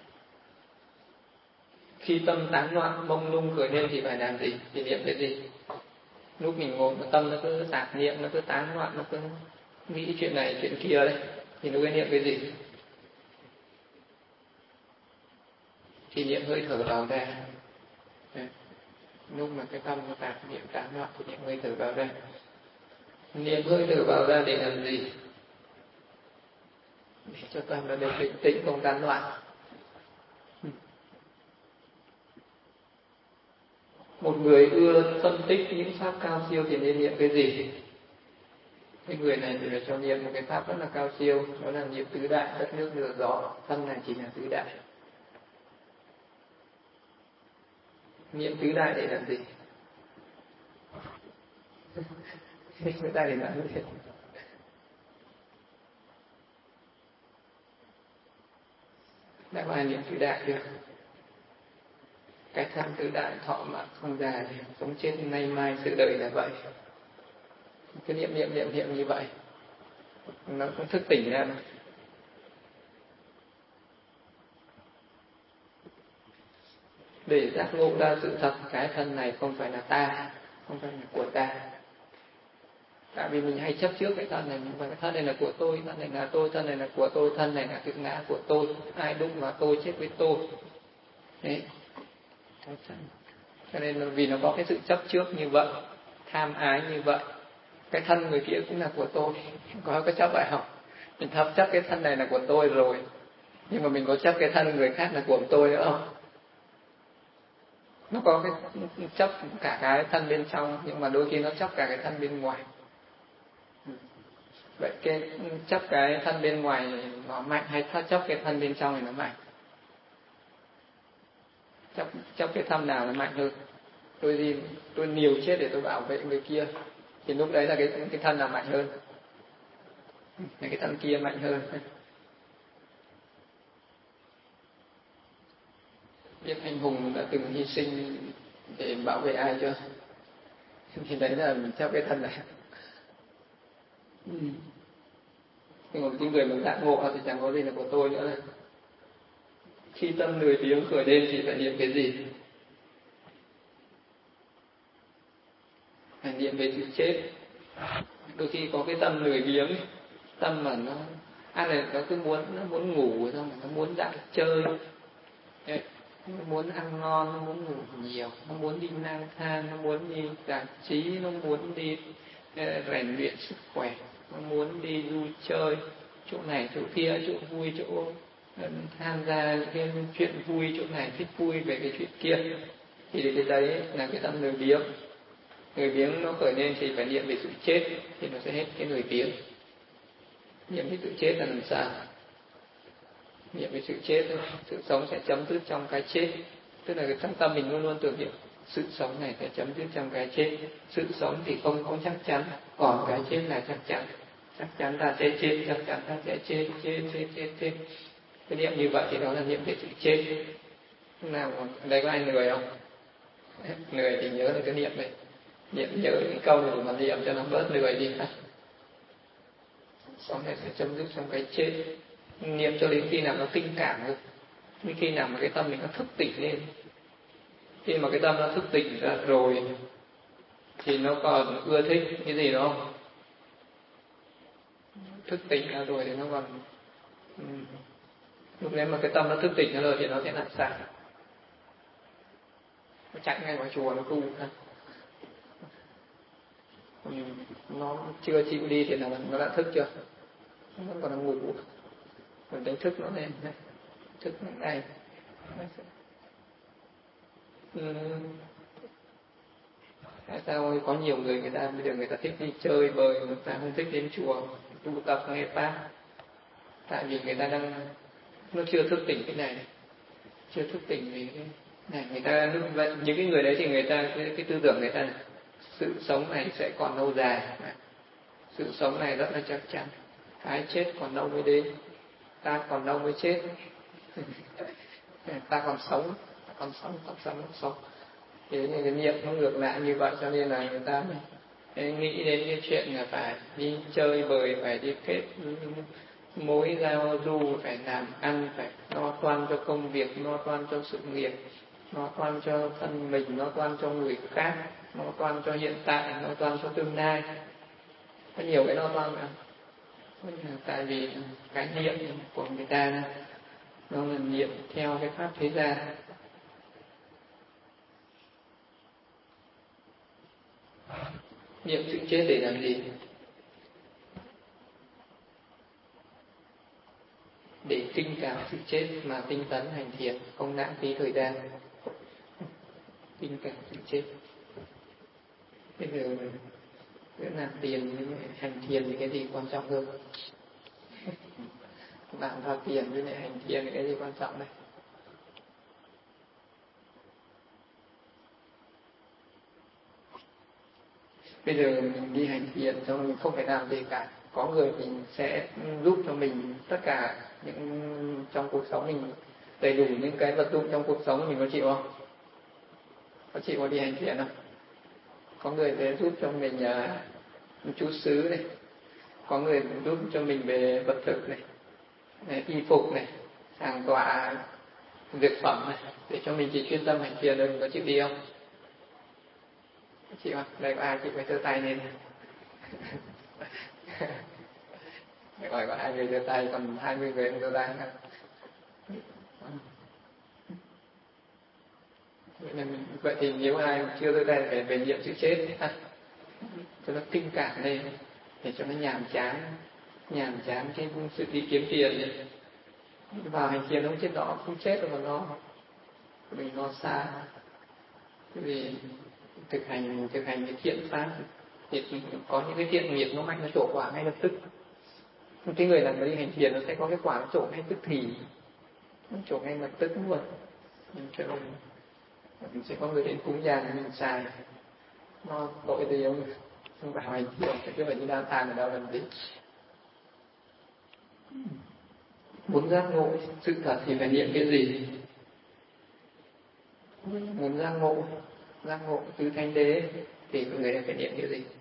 Khi tâm tán loạn mông lung khởi lên thì phải làm gì? Thì niệm cái gì? Lúc mình ngồi mà tâm nó cứ tạp niệm, nó cứ tán loạn, nó cứ nghĩ chuyện này chuyện kia đấy, thì lúc ấy niệm cái gì? Thì niệm hơi thở vào ra. Lúc mà cái tâm nó tạp niệm tán loạn thì niệm hơi thở vào ra. Niệm hơi thở vào ra để làm gì? Để cho tâm nó được định tĩnh không tán loạn. Một người ưa phân tích những pháp cao siêu thì nên niệm cái gì? Cái người này thì phải cho niệm một cái pháp rất là cao siêu, đó là niệm tứ đại, đất nước lửa gió, thân này chỉ là tứ đại. Niệm tứ đại để làm gì? Tứ đại để làm gì? Đã có ai niệm tứ đại chưa? Cái thân tứ đại thọ mạng không già, sống chết nay mai sự đời là vậy. Cứ niệm niệm niệm niệm như vậy, nó cũng thức tỉnh ra. Để giác ngộ ra sự thật, cái thân này không phải là ta, không phải là của ta. Tại vì mình hay chấp trước cái thân này, và cái thân này là của tôi, thân này là tôi, thân này là của tôi, thân này là cái ngã của tôi, ai đụng vào tôi chết với tôi. Đấy. Cho nên là vì nó có cái sự chấp trước như vậy, tham ái như vậy, cái thân người kia cũng là của tôi, có cái chấp vậy không? Mình thấp chấp cái thân này là của tôi rồi, nhưng mà mình có chấp cái thân người khác là của tôi nữa không? Nó có cái chấp cả cái thân bên trong, nhưng mà đôi khi nó chấp cả cái thân bên ngoài. Vậy cái chấp cái thân bên ngoài nó mạnh hay chấp cái thân bên trong thì nó mạnh? Chấp, chấp cái thân nào nó mạnh hơn? Tôi gì tôi liều chết để tôi bảo vệ người kia, thì lúc đấy là cái cái thân nào mạnh hơn? Cái thân kia mạnh hơn. Biết anh hùng đã từng hy sinh để bảo vệ ai chưa? Thì đấy là mình chấp cái thân này. Ừ. Nhưng mà cái người mà giác ngộ thì chẳng có gì là của tôi nữa. Khi tâm lười biếng khởi lên thì phải niệm cái gì? Phải niệm về sự chết. Đôi khi có cái tâm lười biếng, tâm mà nó ăn này nó cứ muốn nó muốn ngủ xong nó muốn dạo chơi, nó muốn ăn ngon, nó muốn ngủ nhiều, nó muốn đi lang thang, nó muốn đi giải trí, nó muốn đi rèn luyện sức khỏe, nó muốn đi vui chơi, chỗ này chỗ kia, chỗ vui chỗ tham gia những cái chuyện vui, chỗ này thích vui về cái chuyện kia, thì cái đấy là cái tâm lười biếng. Lười biếng nó khởi lên thì phải niệm về sự chết thì nó sẽ hết cái lười biếng. Niệm về sự chết là làm sao? Niệm về sự chết, sự sống sẽ chấm dứt trong cái chết. Tức là trong tâm mình luôn luôn tưởng niệm sự sống này sẽ chấm dứt trong cái chết. Sự sống thì không có chắc chắn, còn cái chết là chắc chắn. Chắc chắn ta sẽ chết, chắc chắn ta sẽ chết, chết, chết, chết, chết. Cái niệm như vậy thì đó là niệm về sự chết. Lúc nào ở đây có ai lười không? Lười thì nhớ là cái niệm này. Niệm nhớ những câu này để mà niệm cho nó bớt lười đi. Sống này sẽ chấm dứt trong cái chết. Niệm cho đến khi nào nó tinh cảm rồi. Đến khi nào mà cái tâm mình nó thức tỉnh lên. Khi mà cái tâm nó thức tỉnh ra rồi thì nó còn ưa thích cái gì đó không? Thức tỉnh ra rồi thì nó còn uhm. lúc đấy mà cái tâm nó thức tỉnh ra rồi thì nó sẽ làm sao? Nó chạy ngay ngoài chùa nó tu ha. Nó chưa chịu đi thì là nó đã thức chưa? Nó còn đang ngủ. Mình đánh thức nó lên, thức nó này. Uhm. Tại sao có nhiều người người ta bây giờ người ta thích đi chơi bời, người ta không thích đến chùa tu tập nghe pháp? Tại vì người ta đang nó chưa thức tỉnh cái này, chưa thức tỉnh về cái này. Người ta những cái người đấy thì người ta cái, cái tư tưởng người ta sự sống này sẽ còn lâu dài, sự sống này rất là chắc chắn, cái chết còn lâu mới đến, ta còn lâu mới chết. Ta còn sống, ta còn sống, còn sống, còn sống. Thì cái niệm nó ngược lại như vậy, cho nên là người ta nghĩ đến cái chuyện là phải đi chơi bời, phải đi kết mối giao du, phải làm ăn, phải lo toan cho công việc, lo toan cho sự nghiệp, lo toan cho thân mình, lo toan cho người khác, lo toan cho hiện tại, lo toan cho tương lai. Có nhiều cái lo toan mà. Tại vì cái niệm của người ta nó là niệm theo cái pháp thế gian. Niệm sự chết để làm gì? Để kinh cảm sự chết mà tinh tấn hành thiền, không lãng phí thời gian. Kinh cảm sự chết. Bây giờ giữa làm tiền với hành thiền thì cái gì quan trọng hơn? Bạn vào tiền với hành thiền thì cái gì quan trọng đây? Bây giờ mình đi hành thiền cho mình không phải làm gì cả. Có người thì sẽ giúp cho mình tất cả những trong cuộc sống mình đầy đủ những cái vật dụng trong cuộc sống mình, có chịu không? Có chịu đi hành thiền không? Có người sẽ giúp cho mình uh, chú xứ này, có người giúp cho mình về vật thực này, này y phục này, hàng tọa dược phẩm này, để cho mình chỉ chuyên tâm hành thiền rồi. Mình có chịu đi không? Có chịu không? Đây có ai chịu phải giơ tay lên? Gọi có hai người giơ tay, còn hai mươi người không giơ tay nữa. Vậy thì nếu ai chưa giơ tay phải về niệm sự chết ha, cho nó kinh cảm lên, để cho nó nhàm chán, nhàm chán cái sự đi kiếm tiền đi. Vào hành thiền không chết đó, không chết rồi mà nó mình nó xa. Vì thực hành thực hành cái thiện pháp thì có những cái thiện nghiệp nó mạnh, nó trổ quả ngay lập tức. Cái người nào mà đi hành thiền nó sẽ có cái quả nó trổ ngay tức thì, nó trổ ngay lập tức luôn. Cho nên mình sẽ có người đến cúng giang mình xài, nó tội gì không? Không phải hành thiền, cứ phải đi đa tàng ở đâu làm gì. Muốn giác ngộ sự thật thì phải niệm cái gì? Muốn giác ngộ giác ngộ tứ thánh đế thì người này phải niệm cái gì?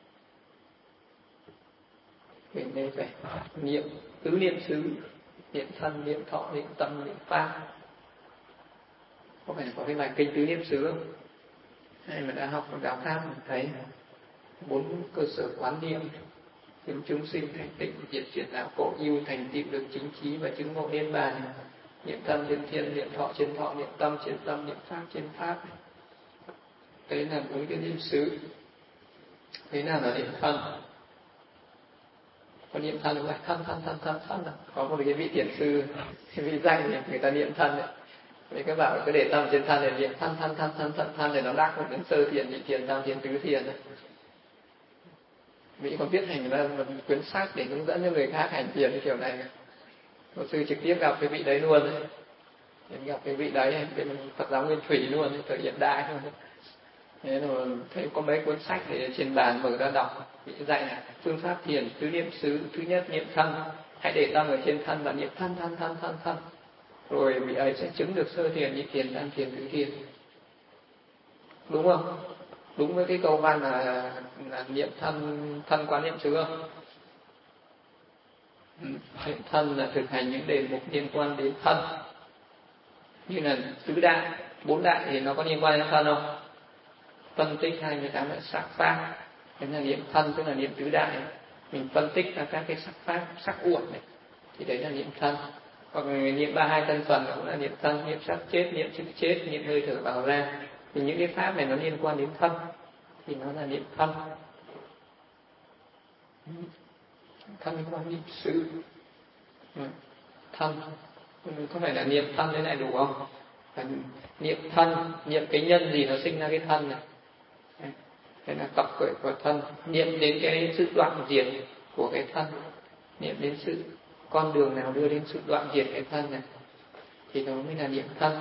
Người này phải niệm tứ niệm xứ, niệm thân, niệm thọ, niệm tâm, niệm pháp. Có phải là có cái bài kinh tứ niệm xứ không? Hay mà đã học đạo pháp mình thấy bốn cơ sở quán niệm: khiến chúng sinh thành tịnh, diệt triệt đạo khổ ưu, thành tựu được chính trí và chứng ngộ niết bàn. Niệm tâm trên thiên, niệm thọ trên thọ, niệm tâm trên tâm, niệm pháp trên pháp. Đấy là bốn cái niệm xứ. Thế nào là niệm thân? Còn niệm thân là thân thân thân thân thân là có một cái vị thiền sư, cái vị danh thì người ta niệm thân đấy. Vì các bạn cứ để tâm trên thân để niệm thân thân thân thân thân thân để nó đắc đến sơ thiền, nhị thiền, tam thiền, tứ thiền đấy. Mỹ còn viết hành ra một quyển sách để hướng dẫn cho người khác hành thiền cái kiểu này. Một sư trực tiếp gặp cái vị đấy luôn đấy. Gặp cái vị đấy, cái Phật giáo Nguyên Thủy luôn, thời hiện đại luôn. Thế rồi thấy có mấy cuốn sách để trên bàn mở ra đọc, vị dạy là phương pháp thiền tứ niệm xứ. Thứ nhất niệm thân, hãy để tâm ở trên thân và niệm thân thân thân thân thân. Rồi vị ấy sẽ chứng được sơ thiền, nhị thiền, tam thiền, tứ thiền. Đúng không? Đúng với cái câu văn là, là niệm thân thân quán niệm xứ không? Niệm thân là thực hành những đề mục liên quan đến thân, như là tứ đại, bốn đại thì nó có liên quan đến thân không? Phân tích hai mươi tám loại sắc pháp, thế là niệm thân, tức là niệm tứ đại. Mình phân tích ra các cái sắc pháp, sắc uẩn này, thì đấy là niệm thân. Hoặc là niệm ba hai thân phần cũng là niệm thân, niệm sắc chết, niệm sức chết, niệm hơi thở vào ra. Thì những cái pháp này nó liên quan đến thân, thì nó là niệm thân. Thân quan niệm xứ. Thân không phải là niệm thân thế này đủ không? Phải niệm thân, niệm cái nhân gì nó sinh ra cái thân này. Thế là tập khởi của thân, niệm đến cái sự đoạn diệt của cái thân, niệm đến sự con đường nào đưa đến sự đoạn diệt cái thân này, thì đó mới là niệm thân.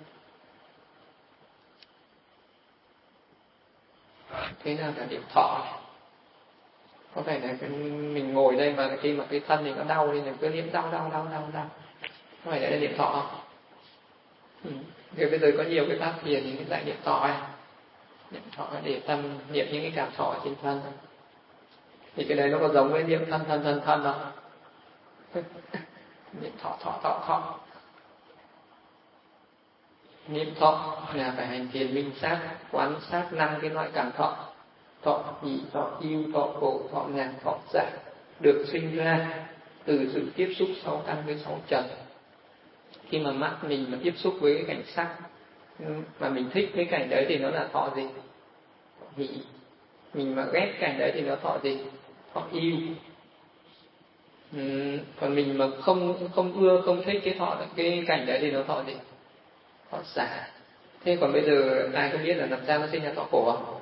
Thế nào là niệm thọ này? Có phải là cái, mình ngồi đây mà khi mà cái thân này nó đau nên là cứ niệm đau đau đau đau đau, có phải là niệm thọ không? Ừ. Rồi bây giờ có nhiều cái pháp thiền thì lại niệm thọ này. Niệm thọ để tâm niệm những cái cảm thọ trên thân. Thì cái đấy nó có giống với niệm thân thân thân thân không? Niệm thọ thọ thọ thọ. Niệm thọ là phải hành thiền minh sát, quán sát năm cái loại cảm thọ: thọ nhị, thọ yêu, thọ khổ, thọ ngàn, thọ giải, được sinh ra từ sự tiếp xúc sáu căn với sáu trần. Khi mà mắt mình mà tiếp xúc với cái cảnh sắc mà mình thích cái cảnh đấy thì nó là thọ gì? Thọ nhị. Mình mà ghét cảnh đấy thì nó thọ gì? Thọ yêu. Ừ, còn mình mà không không ưa, không thích cái thọ cái cảnh đấy thì nó thọ gì? Thọ xả. Thế còn bây giờ ai có biết là làm sao nó sinh ra thọ khổ không?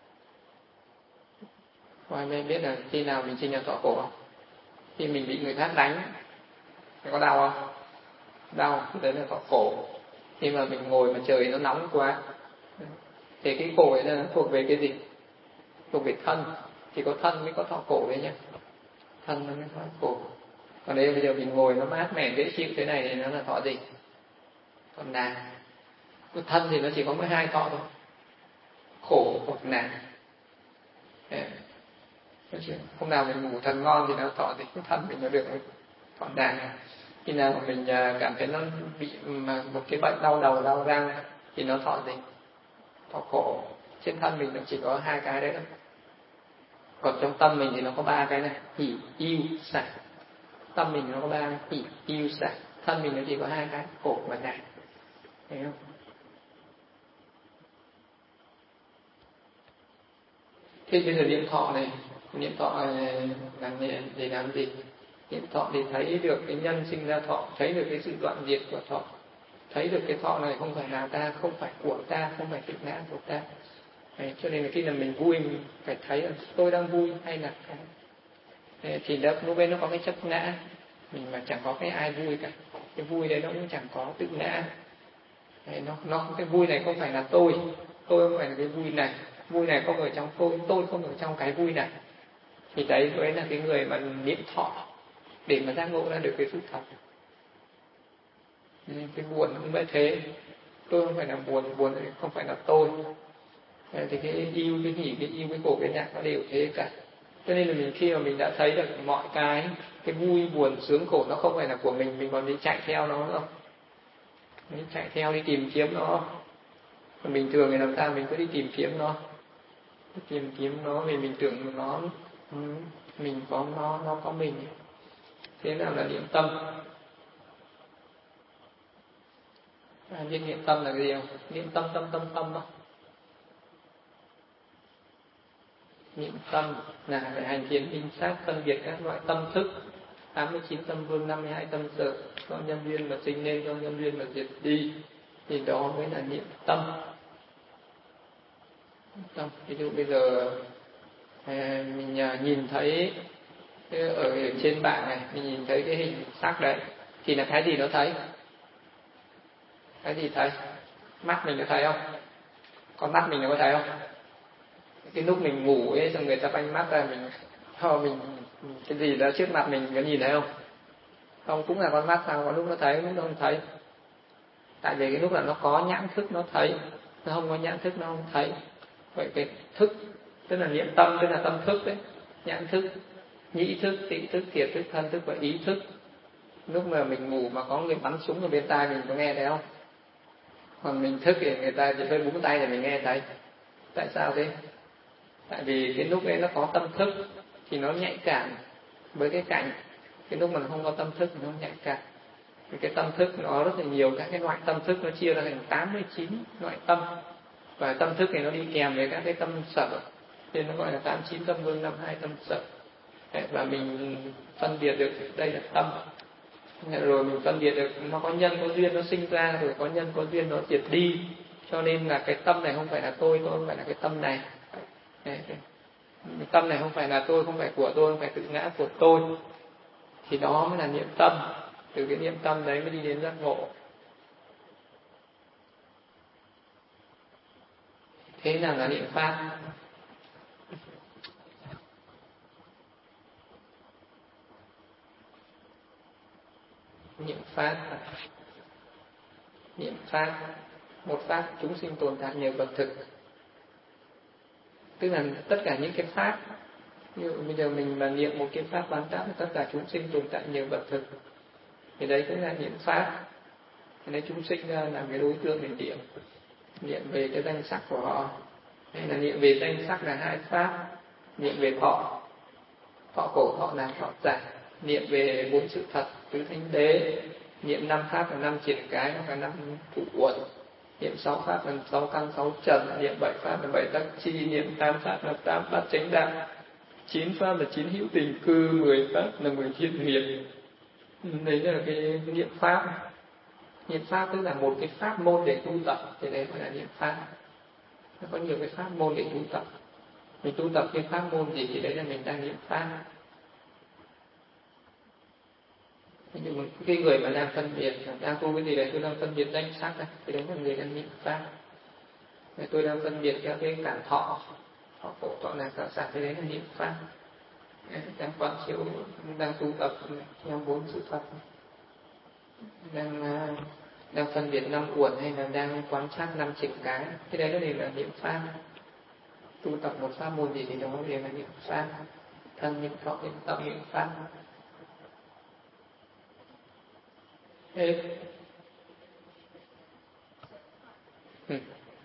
Có ai biết là khi nào mình sinh ra thọ khổ không? Khi mình bị người khác đánh, thì có đau không? Đau, đấy là thọ khổ. Khi mà mình ngồi mà trời nó nóng quá, thì cái khổ ấy là nó thuộc về cái gì? Thuộc về thân. Thì có thân mới có thọ khổ đấy nhé. Thân nó mới thọ khổ. Còn đây bây giờ mình ngồi nó mát mẻ dễ chịu thế này thì nó là thọ gì? Thọ nàn. Cái thân thì nó chỉ có mỗi hai thọ thôi, khổ hoặc nàn. Hôm nào mình ngủ thật ngon thì nó thọ gì? Cái thân mình nó được thọ nàn. Khi nào mà mình cảm thấy nó bị mà một cái bệnh đau đầu, đau răng thì nó thọ gì? Thọ khổ. Trên thân mình nó chỉ có hai cái đấy thôi. Còn trong tâm mình thì nó có ba cái này: hỷ, yêu, xả. Tâm mình nó có ba cái: hỷ, yêu, xả. Thân mình nó chỉ có hai cái: khổ và nản. Thấy không? Thế bây giờ niệm thọ này, niệm thọ này là để làm gì? Niệm thọ để thấy được cái nhân sinh ra thọ, thấy được cái sự đoạn diệt của thọ, thấy được cái thọ này không phải là ta, không phải của ta, không phải tự ngã của ta. Đấy, cho nên là khi là mình vui mình phải thấy là tôi đang vui hay là cái thì đó, lúc ấy nó có cái chấp ngã. Mình mà chẳng có cái ai vui cả, cái vui đấy nó cũng chẳng có tự ngã. Đấy, nó nó cái vui này không phải là tôi, tôi không phải là cái vui này, vui này không ở trong tôi, tôi không ở trong cái vui này. Thì đấy mới là cái người mà niệm thọ để mà giác ngộ ra được cái sự thật. Cái buồn cũng vậy thế, tôi không phải là buồn, buồn không phải là tôi. Thì cái yêu, cái hỉ, cái yêu, cái khổ, cái nhạc nó đều thế cả. Cho nên là mình khi mà mình đã thấy được mọi cái, cái vui, buồn, sướng, khổ nó không phải là của mình, mình còn đi chạy theo nó không? Mình chạy theo đi tìm kiếm nó. Còn bình thường thì làm sao mình cứ đi tìm kiếm nó, tìm kiếm nó vì mình tưởng nó mình có nó, nó có mình. Thế nào là niệm tâm? À, biết niệm tâm là cái gì không? Niệm tâm tâm tâm tâm không? niệm tâm là phải hành thiền minh sát, phân biệt các loại tâm thức, tám mươi chín tâm vương, năm mươi hai tâm sở, do nhân duyên mà sinh lên, do nhân duyên mà diệt đi, thì đó mới là niệm tâm. Tâm. Ví dụ bây giờ mình nhìn thấy ở trên bảng này, mình nhìn thấy cái hình sắc đấy, thì là cái gì nó thấy? Cái gì thấy? Mắt mình có thấy không? Con mắt mình có thấy không? Cái lúc mình ngủ ấy, xong người ta banh mắt ra, mình oh, mình cái gì đó trước mặt mình có nhìn thấy không? Không, cũng là con mắt sao? Có lúc nó thấy, lúc nó không thấy. Tại vì cái lúc là nó có nhãn thức nó thấy, nó không có nhãn thức nó không thấy. Vậy cái thức, tức là niệm tâm, tức là tâm thức đấy, nhãn thức, nhĩ thức, tị thức, thiệt thức, thân thức và ý thức. Lúc mà mình ngủ mà có người bắn súng ở bên tai mình có nghe thấy không? Còn mình thức thì người ta chỉ hơi búng tay để mình nghe thấy. Tại sao thế? Tại vì cái lúc ấy nó có tâm thức thì nó nhạy cảm với cái cảnh. Cái lúc mà nó không có tâm thức thì nó nhạy cảm. Vì cái tâm thức nó rất là nhiều các cái loại tâm thức, nó chia ra thành tám mươi chín loại tâm. Và tâm thức thì nó đi kèm với các cái tâm sở, nên nó gọi là tám mươi chín tâm vương, năm mươi hai tâm sở. Và mình phân biệt được đây là tâm. Rồi mình phân biệt được nó có nhân có duyên nó sinh ra, rồi có nhân có duyên nó diệt đi. Cho nên là cái tâm này không phải là tôi, tôi không phải là cái tâm này. Cái tâm này không phải là tôi, không phải của tôi, không phải tự ngã của tôi. Thì đó mới là niệm tâm. Từ cái niệm tâm đấy mới đi đến giác ngộ. Thế nào là niệm pháp? Niệm pháp Niệm pháp một pháp chúng sinh tồn tại nhờ vật thực. Tức là tất cả những cái pháp, ví dụ bây giờ mình mà niệm một cái pháp bán tác, tất cả chúng sinh tồn tại nhờ vật thực, thì đấy cũng là niệm pháp. Thì đấy chúng sinh là cái đối tượng để niệm. Niệm về cái danh sắc của họ, hay là niệm về danh sắc là hai pháp. Niệm về thọ, thọ khổ, thọ lạc, thọ giải. Niệm về bốn sự thật, tứ thánh đế. Niệm năm pháp là năm triển cái, hoặc là năm thủ uẩn. Niệm sáu pháp là sáu căn sáu trần. Niệm bảy pháp là bảy tác chi. Niệm tám pháp là tám pháp chánh đạo. Chín pháp là chín hữu tình cư. Mười pháp là mười thiên nghiệp. Đấy là cái niệm pháp. Niệm pháp tức là một cái pháp môn để tu tập, thì đấy gọi là niệm pháp. Nó có nhiều cái pháp môn để tu tập. Mình tu tập cái pháp môn gì thì đấy là mình đang niệm pháp. Nhưng mà cái người mà đang phân biệt, đang tu cái gì đấy, tôi đang phân biệt danh sắc đấy, thì đấy là người đang niệm pháp. Tôi đang phân biệt theo cái cảm thọ, thọ khổ, thọ lạc, thọ giải, thì đấy là niệm pháp. Đang quán chiếu, đang tu tập theo bốn sự thật, đang đang phân biệt năm uẩn, hay là đang quán sát năm triển cái, cái đấy nó đều là niệm pháp. Tu tập một pháp môn gì thì đó đều là niệm pháp. Thân niệm thọ niệm tâm niệm pháp. Ê. Ừ.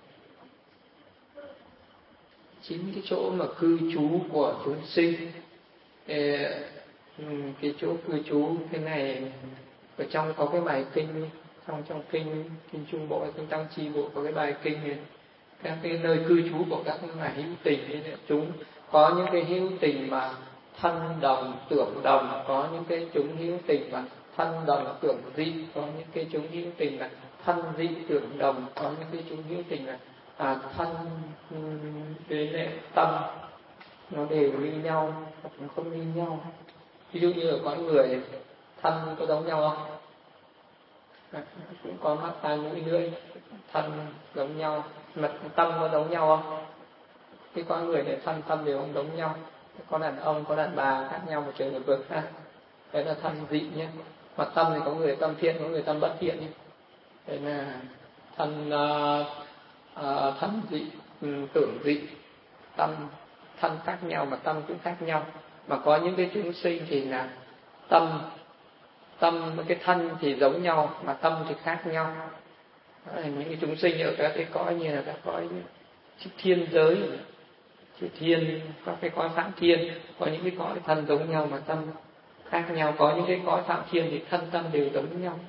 Chính cái chỗ mà cư trú của chúng sinh. Ê, cái chỗ cư trú thế này, ở trong có cái bài kinh, trong trong kinh kinh Trung Bộ, kinh Tăng Chi Bộ có cái bài kinh này, các cái nơi cư trú của các ngài hữu tình ấy, chúng có những cái hữu tình mà thân đồng tưởng đồng, có những cái chúng hữu tình mà thân đồng tưởng dị, có những cái chúng hữu tình là thân dị tưởng đồng, có những cái chúng hữu tình là à, thân với lệ tâm nó đều như nhau hoặc nó không như nhau. Ví dụ như ở con người, thân có giống nhau không? À, cũng có mắt tai mũi lưỡi, thân giống nhau, mặt tâm có giống nhau không? Cái con người này thân tâm đều không giống nhau. Có đàn ông có đàn bà khác nhau một trời một vực ha. Đấy là thân dị nhé. Mặt tâm thì có người tâm thiện, có người tâm bất thiện nhé. Đấy là thân uh, uh, thân dị, um, tưởng dị, tâm thân khác nhau mà tâm cũng khác nhau. Mà có những cái chúng sinh thì là tâm tâm cái thân thì giống nhau mà tâm thì khác nhau. Đó là những cái chúng sinh ở các cái cõi như là các cõi thiên giới, thiên, các cái cõi phạm thiên, có những cái cõi thân giống nhau mà tâm khác nhau, có những cái cõi phạm thiên thì thân tâm đều giống nhau.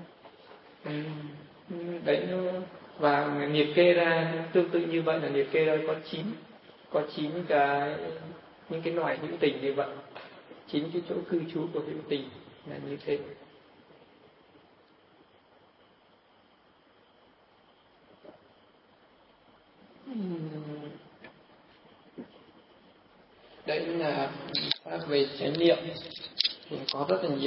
Đấy, và liệt kê ra tương tự như vậy là liệt kê ra có chín có chín cái những cái loài hữu tình như vậy. Chính cái chỗ cư trú của hữu tình là như thế. Đấy là pháp về chánh niệm thì có rất là nhiều